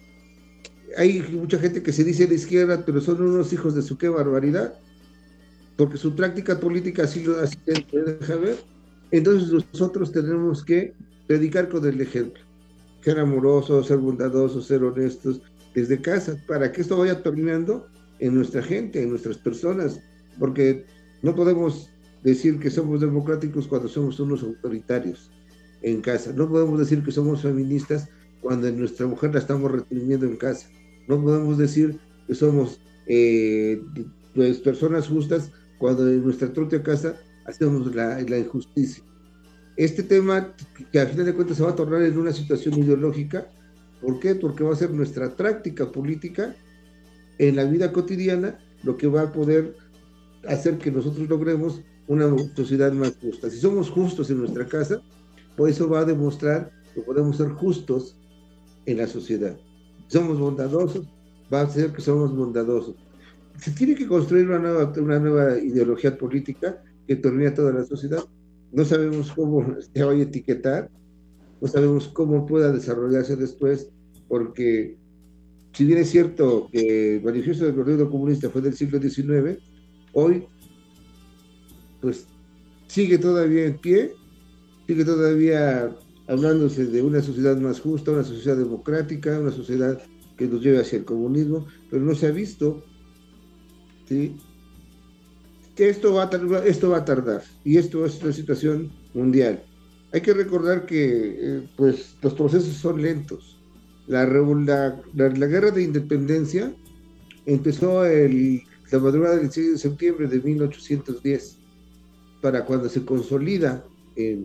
hay mucha gente que se dice de izquierda, pero son unos hijos de su qué barbaridad, porque su práctica política así lo así deja ver. Entonces nosotros tenemos que predicar con el ejemplo, ser amorosos, ser bondadosos, ser honestos desde casa, para que esto vaya terminando en nuestra gente, en nuestras personas, porque no podemos decir que somos democráticos cuando somos unos autoritarios en casa, no podemos decir que somos feministas cuando en nuestra mujer la estamos reprimiendo en casa, no podemos decir que somos eh, pues, personas justas cuando en nuestra propia casa hacemos la, la injusticia. Este tema, que al final de cuentas se va a tornar en una situación ideológica, ¿por qué? Porque va a ser nuestra práctica política en la vida cotidiana lo que va a poder hacer que nosotros logremos una sociedad más justa. Si somos justos en nuestra casa, pues eso va a demostrar que podemos ser justos en la sociedad. Si somos bondadosos, va a ser que somos bondadosos. Se tiene que construir una nueva, una nueva ideología política que permee a toda la sociedad. No sabemos cómo se va a etiquetar, no sabemos cómo pueda desarrollarse después, porque si bien es cierto que el manifiesto del Partido Comunista fue del siglo diecinueve, hoy pues sigue todavía en pie, sigue todavía hablándose de una sociedad más justa, una sociedad democrática, una sociedad que nos lleve hacia el comunismo, pero no se ha visto, ¿sí? Que esto va a tardar, esto va a tardar, y esto es una situación mundial. Hay que recordar que eh, pues los procesos son lentos. La, la, la, la guerra de independencia empezó el, la madrugada del seis de septiembre de mil ochocientos diez, para cuando se consolida eh,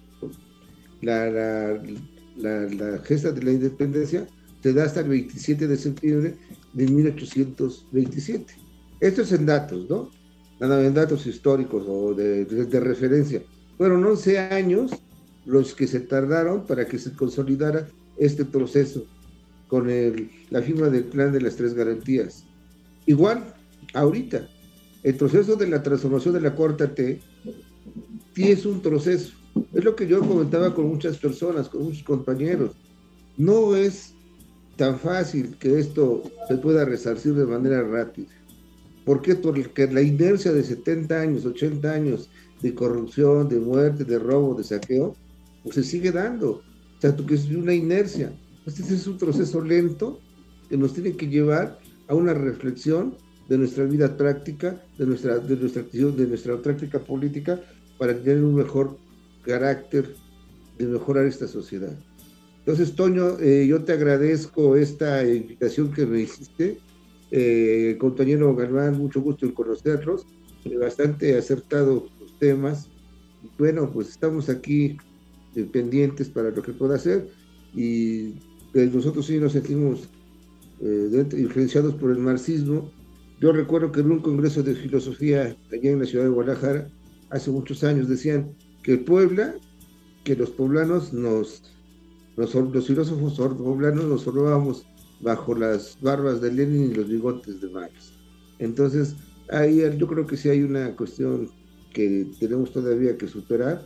la, la, la, la gesta de la independencia, se da hasta el veintisiete de septiembre de mil ochocientos veintisiete. Esto es en datos, ¿no? Nada en datos históricos o de, de, de referencia. Fueron once años los que se tardaron para que se consolidara este proceso con el, la firma del plan de las tres garantías. Igual, ahorita, el proceso de la transformación de la cuarta T sí es un proceso. Es lo que yo comentaba con muchas personas, con muchos compañeros. No es tan fácil que esto se pueda resarcir de manera rápida. ¿Por qué? Porque la inercia de setenta años, ochenta años de corrupción, de muerte, de robo, de saqueo, pues se sigue dando. O sea, que es una inercia. Este es un proceso lento que nos tiene que llevar a una reflexión de nuestra vida práctica, de nuestra, de nuestra acción, de nuestra práctica política, para tener un mejor carácter de mejorar esta sociedad. Entonces, Toño, eh, yo te agradezco esta invitación que me hiciste. Eh, compañero Galván, mucho gusto en conocerlos, eh, bastante acertado los temas. Bueno, pues estamos aquí eh, pendientes para lo que pueda hacer, y eh, nosotros sí nos sentimos eh, dentro, influenciados por el marxismo. Yo recuerdo que en un congreso de filosofía allá en la ciudad de Guadalajara, hace muchos años, decían que Puebla, que los poblanos nos, nos los filósofos poblanos nos formábamos bajo las barbas de Lenin y los bigotes de Marx. Entonces, ahí yo creo que sí hay una cuestión que tenemos todavía que superar,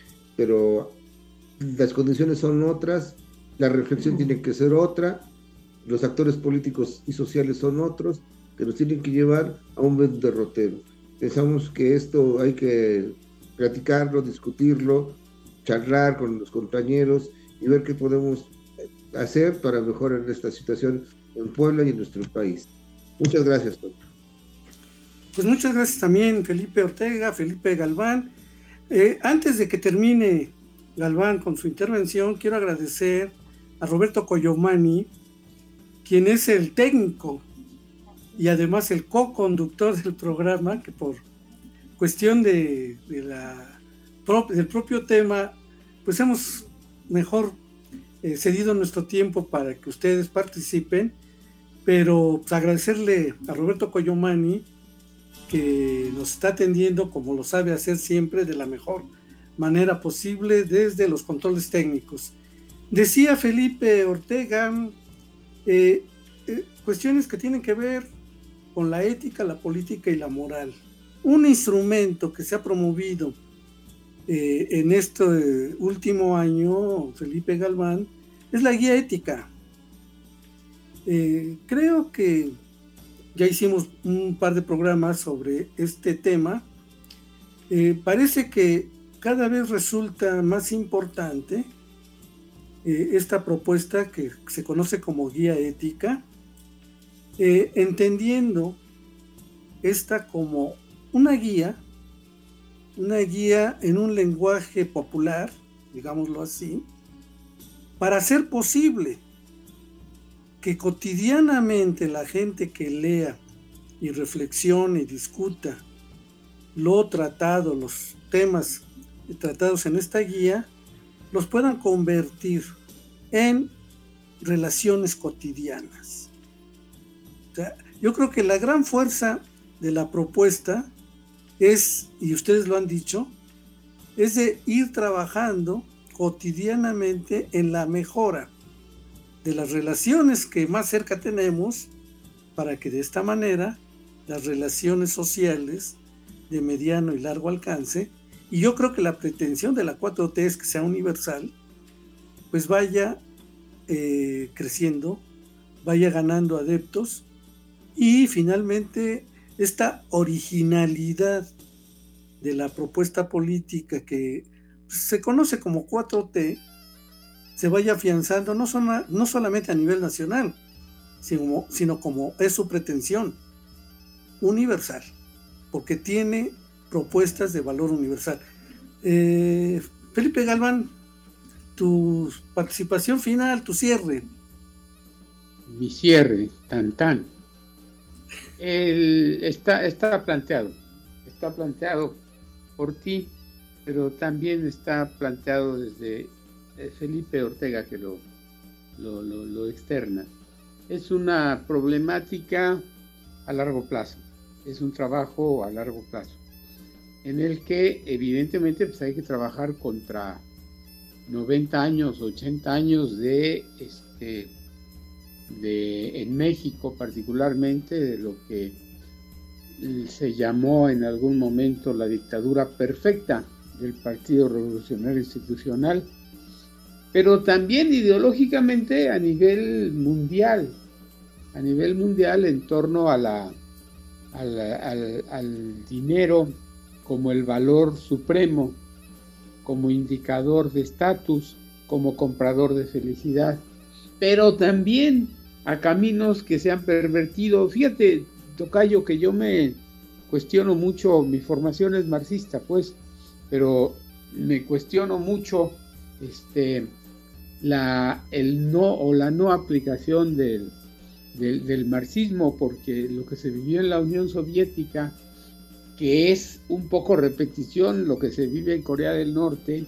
pero las condiciones son otras, la reflexión tiene que ser otra, los actores políticos y sociales son otros, que nos tienen que llevar a un buen derrotero. Pensamos que esto hay que platicarlo, discutirlo, charlar con los compañeros y ver qué podemos hacer para mejorar esta situación en Puebla y en nuestro país. Muchas gracias, Toño. Pues muchas gracias también, Felipe Ortega, Felipe Galván. Eh, antes de que termine Galván con su intervención, quiero agradecer a Roberto Coyomani, quien es el técnico y además el co-conductor del programa, que por cuestión de, de la, del propio tema, pues hemos mejor eh, cedido nuestro tiempo para que ustedes participen, pero pues, agradecerle a Roberto Coyomani, que nos está atendiendo como lo sabe hacer siempre, de la mejor manera posible desde los controles técnicos. Decía Felipe Ortega, eh, eh, cuestiones que tienen que ver con la ética, la política y la moral. Un instrumento que se ha promovido eh, en este último año, Felipe Galván, es la guía ética. Eh, creo que ya hicimos un par de programas sobre este tema. Eh, parece que cada vez resulta más importante eh, esta propuesta que se conoce como guía ética, eh, entendiendo esta como una guía, una guía en un lenguaje popular, digámoslo así, para hacer posible que cotidianamente la gente que lea y reflexione y discuta lo tratado, los temas tratados en esta guía, los puedan convertir en relaciones cotidianas. O sea, yo creo que la gran fuerza de la propuesta es, y ustedes lo han dicho, es de ir trabajando cotidianamente en la mejora de las relaciones que más cerca tenemos, para que de esta manera las relaciones sociales de mediano y largo alcance, y yo creo que la pretensión de la cuatro T es que sea universal, pues vaya eh, creciendo, vaya ganando adeptos, y finalmente esta originalidad de la propuesta política que se conoce como cuatro T se vaya afianzando no, son, no solamente a nivel nacional, sino, sino como es su pretensión, universal, porque tiene propuestas de valor universal. Eh, Felipe Galván, tu participación final, tu cierre. Mi cierre, tan tan. El, está, está planteado, está planteado por ti, pero también está planteado desde Felipe Ortega, que lo, lo, lo, lo externa. Es una problemática a largo plazo, es un trabajo a largo plazo, en el que evidentemente pues, hay que trabajar contra noventa años, ochenta años de, este, de en México particularmente, de lo que se llamó en algún momento la dictadura perfecta del Partido Revolucionario Institucional, pero también ideológicamente a nivel mundial, a nivel mundial en torno a la, a la, al, al dinero como el valor supremo, como indicador de estatus, como comprador de felicidad, pero también a caminos que se han pervertido. Fíjate, tocayo, que yo me cuestiono mucho, mi formación es marxista, pues, pero me cuestiono mucho este, la, el no o la no aplicación del, del, del marxismo, porque lo que se vivió en la Unión Soviética, que es un poco repetición lo que se vive en Corea del Norte,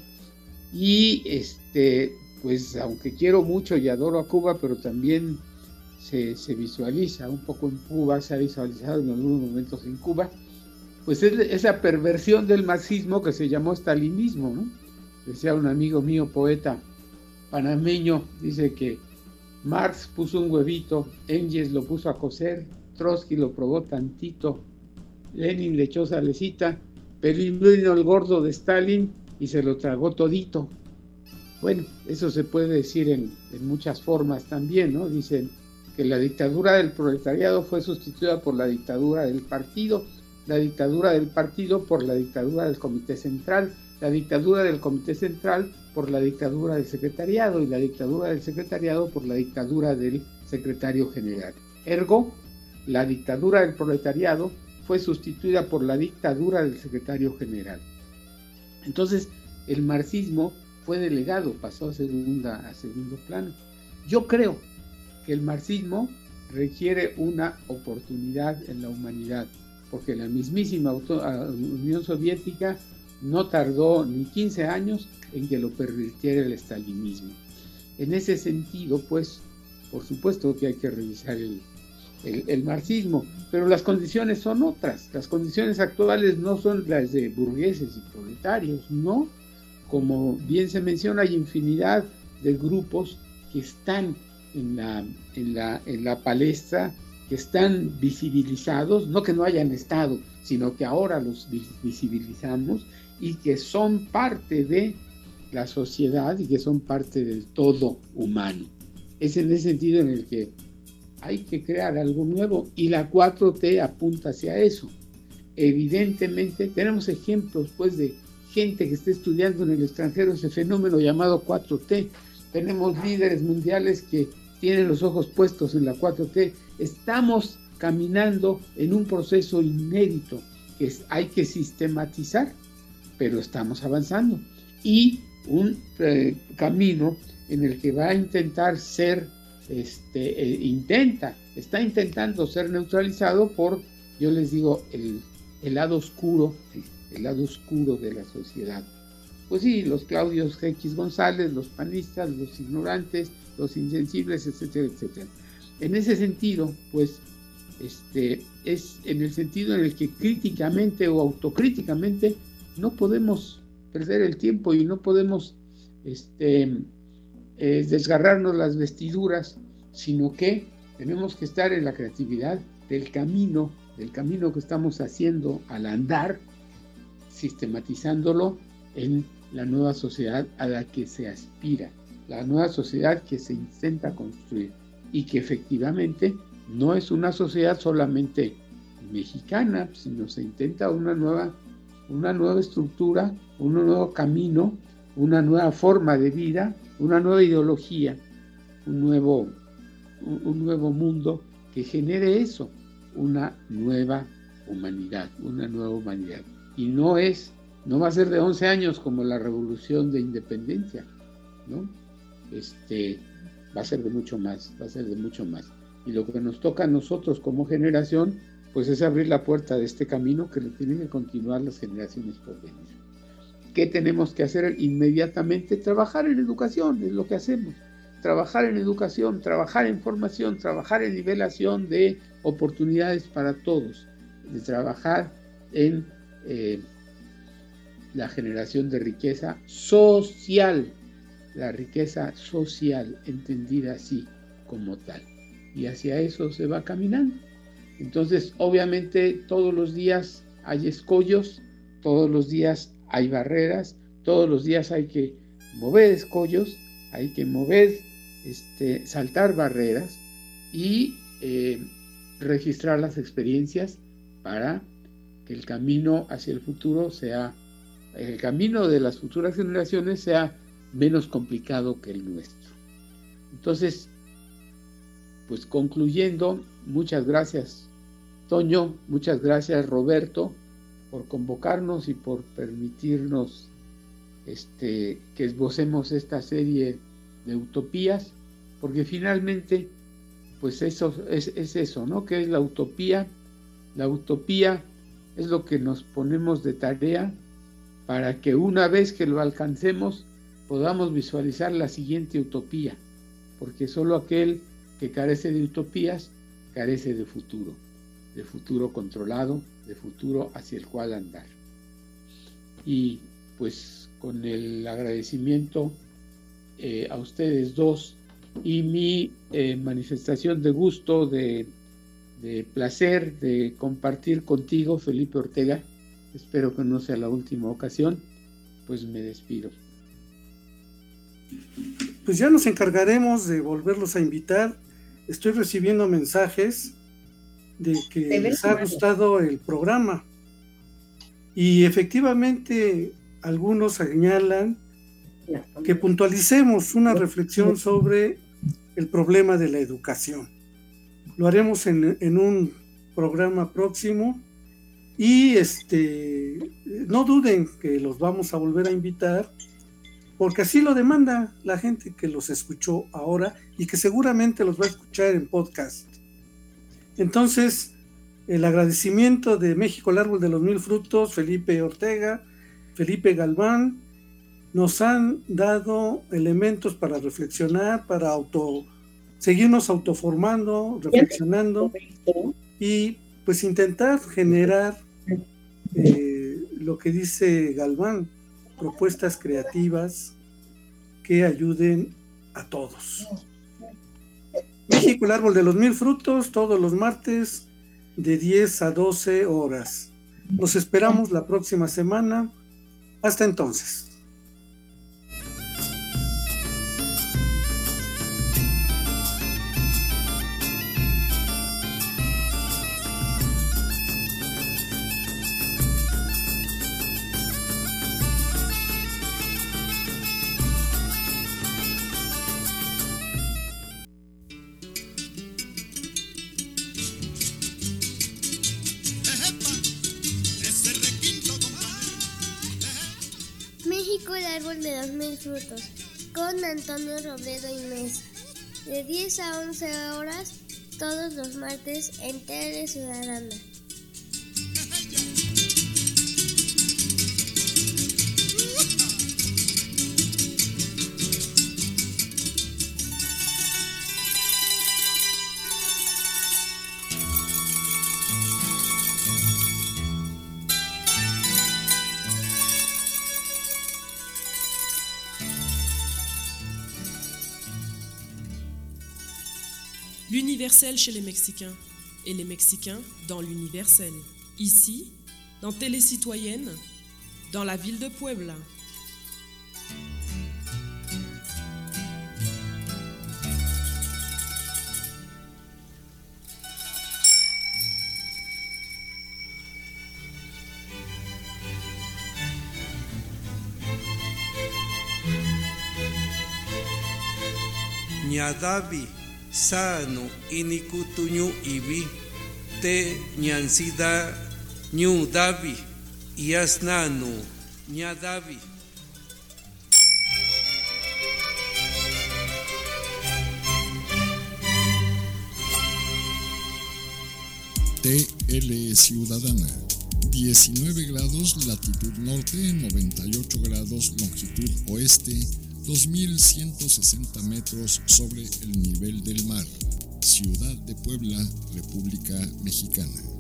y este, pues aunque quiero mucho y adoro a Cuba, pero también se, se visualiza un poco en Cuba, se ha visualizado en algunos momentos en Cuba, pues es esa perversión del marxismo que se llamó stalinismo, ¿no? Decía un amigo mío, poeta panameño, dice que Marx puso un huevito, Engels lo puso a cocer, Trotsky lo probó tantito, Lenin le echó salecita, pero vino el gordo de Stalin y se lo tragó todito. Bueno, eso se puede decir en, en muchas formas también, ¿no? Dicen que la dictadura del proletariado fue sustituida por la dictadura del partido, la dictadura del partido por la dictadura del Comité Central, la dictadura del Comité Central por la dictadura del secretariado y la dictadura del secretariado por la dictadura del secretario general. Ergo, la dictadura del proletariado fue sustituida por la dictadura del secretario general. Entonces, el marxismo fue delegado, pasó a, segunda, a segundo plano. Yo creo que el marxismo requiere una oportunidad en la humanidad, porque la mismísima Unión Soviética no tardó ni quince años en que lo pervirtiera el estalinismo. En ese sentido, pues, por supuesto que hay que revisar el, el, el marxismo, pero las condiciones son otras. Las condiciones actuales no son las de burgueses y proletarios, no. Como bien se menciona, hay infinidad de grupos que están en la, en la, en la palestra, que están visibilizados, no que no hayan estado, sino que ahora los visibilizamos y que son parte de la sociedad y que son parte del todo humano. Es en ese sentido en el que hay que crear algo nuevo y la cuatro T apunta hacia eso. Evidentemente tenemos ejemplos pues de gente que está estudiando en el extranjero ese fenómeno llamado cuatro T. Tenemos líderes mundiales que tienen los ojos puestos en la cuatro T. Estamos caminando en un proceso inédito que es, hay que sistematizar, pero estamos avanzando. Y un eh, camino en el que va a intentar ser, este, eh, intenta, está intentando ser neutralizado por, yo les digo, el, el lado oscuro, el lado oscuro de la sociedad. Pues sí, los Claudios X González, los panistas, los ignorantes, los insensibles, etcétera, etcétera. En ese sentido, pues, este, es en el sentido en el que críticamente o autocríticamente no podemos perder el tiempo y no podemos este, eh, desgarrarnos las vestiduras, sino que tenemos que estar en la creatividad del camino, del camino que estamos haciendo al andar, sistematizándolo en la nueva sociedad a la que se aspira, la nueva sociedad que se intenta construir y que efectivamente no es una sociedad solamente mexicana, sino se intenta una nueva, una nueva estructura, un nuevo camino, una nueva forma de vida, una nueva ideología, un nuevo, un, un nuevo mundo que genere eso, una nueva humanidad, una nueva humanidad. Y no es, no va a ser de once años como la Revolución de Independencia, ¿no? Este, va a ser de mucho más, va a ser de mucho más. Y lo que nos toca a nosotros como generación, pues es abrir la puerta de este camino que lo tienen que continuar las generaciones por venir. ¿Qué tenemos que hacer inmediatamente? Trabajar en educación, es lo que hacemos. Trabajar en educación, trabajar en formación, trabajar en nivelación de oportunidades para todos, de trabajar en eh, la generación de riqueza social, la riqueza social entendida así como tal. Y hacia eso se va caminando. Entonces, obviamente, todos los días hay escollos, todos los días hay barreras, todos los días hay que mover escollos, hay que mover, este, saltar barreras y eh, registrar las experiencias para que el camino hacia el futuro sea, el camino de las futuras generaciones sea menos complicado que el nuestro. Entonces, pues concluyendo, muchas gracias Toño, muchas gracias Roberto por convocarnos y por permitirnos este, que esbocemos esta serie de utopías, porque finalmente pues eso es, es eso, ¿no? ¿Qué es la utopía? La utopía es lo que nos ponemos de tarea para que una vez que lo alcancemos podamos visualizar la siguiente utopía, porque solo aquel que carece de utopías carece de futuro, de futuro controlado, de futuro hacia el cual andar. Y pues con el agradecimiento eh, a ustedes dos y mi eh, manifestación de gusto, de, de placer de compartir contigo, Felipe Ortega, espero que no sea la última ocasión, pues me despido. Pues ya nos encargaremos de volverlos a invitar. Estoy recibiendo mensajes de que les ha gustado el programa y efectivamente algunos señalan que puntualicemos una reflexión sobre el problema de la educación. Lo haremos en, en un programa próximo y este no duden que los vamos a volver a invitar, porque así lo demanda la gente que los escuchó ahora y que seguramente los va a escuchar en podcast. Entonces, el agradecimiento de México, el árbol de los mil frutos, Felipe Ortega, Felipe Galván, nos han dado elementos para reflexionar, para auto, seguirnos autoformando, reflexionando y pues intentar generar eh, lo que dice Galván, propuestas creativas que ayuden a todos. México, el árbol de los mil frutos, todos los martes de diez a doce horas. Los esperamos la próxima semana. Hasta entonces. México, el árbol de los mil frutos, con Antonio Robledo y Mesa, de diez a once horas, todos los martes en Tele Ciudadana. L'universel chez les Mexicains et les Mexicains dans l'universel. Ici, dans Télé Citoyenne, dans la ville de Puebla. Ñadavi sano inikutuñu ibi te ñansida ñu davi yasnanu ñadavi. T L Ciudadana, diecinueve grados latitud norte, noventa y ocho grados longitud oeste, dos mil ciento sesenta metros sobre el nivel del mar. Ciudad de Puebla, República Mexicana.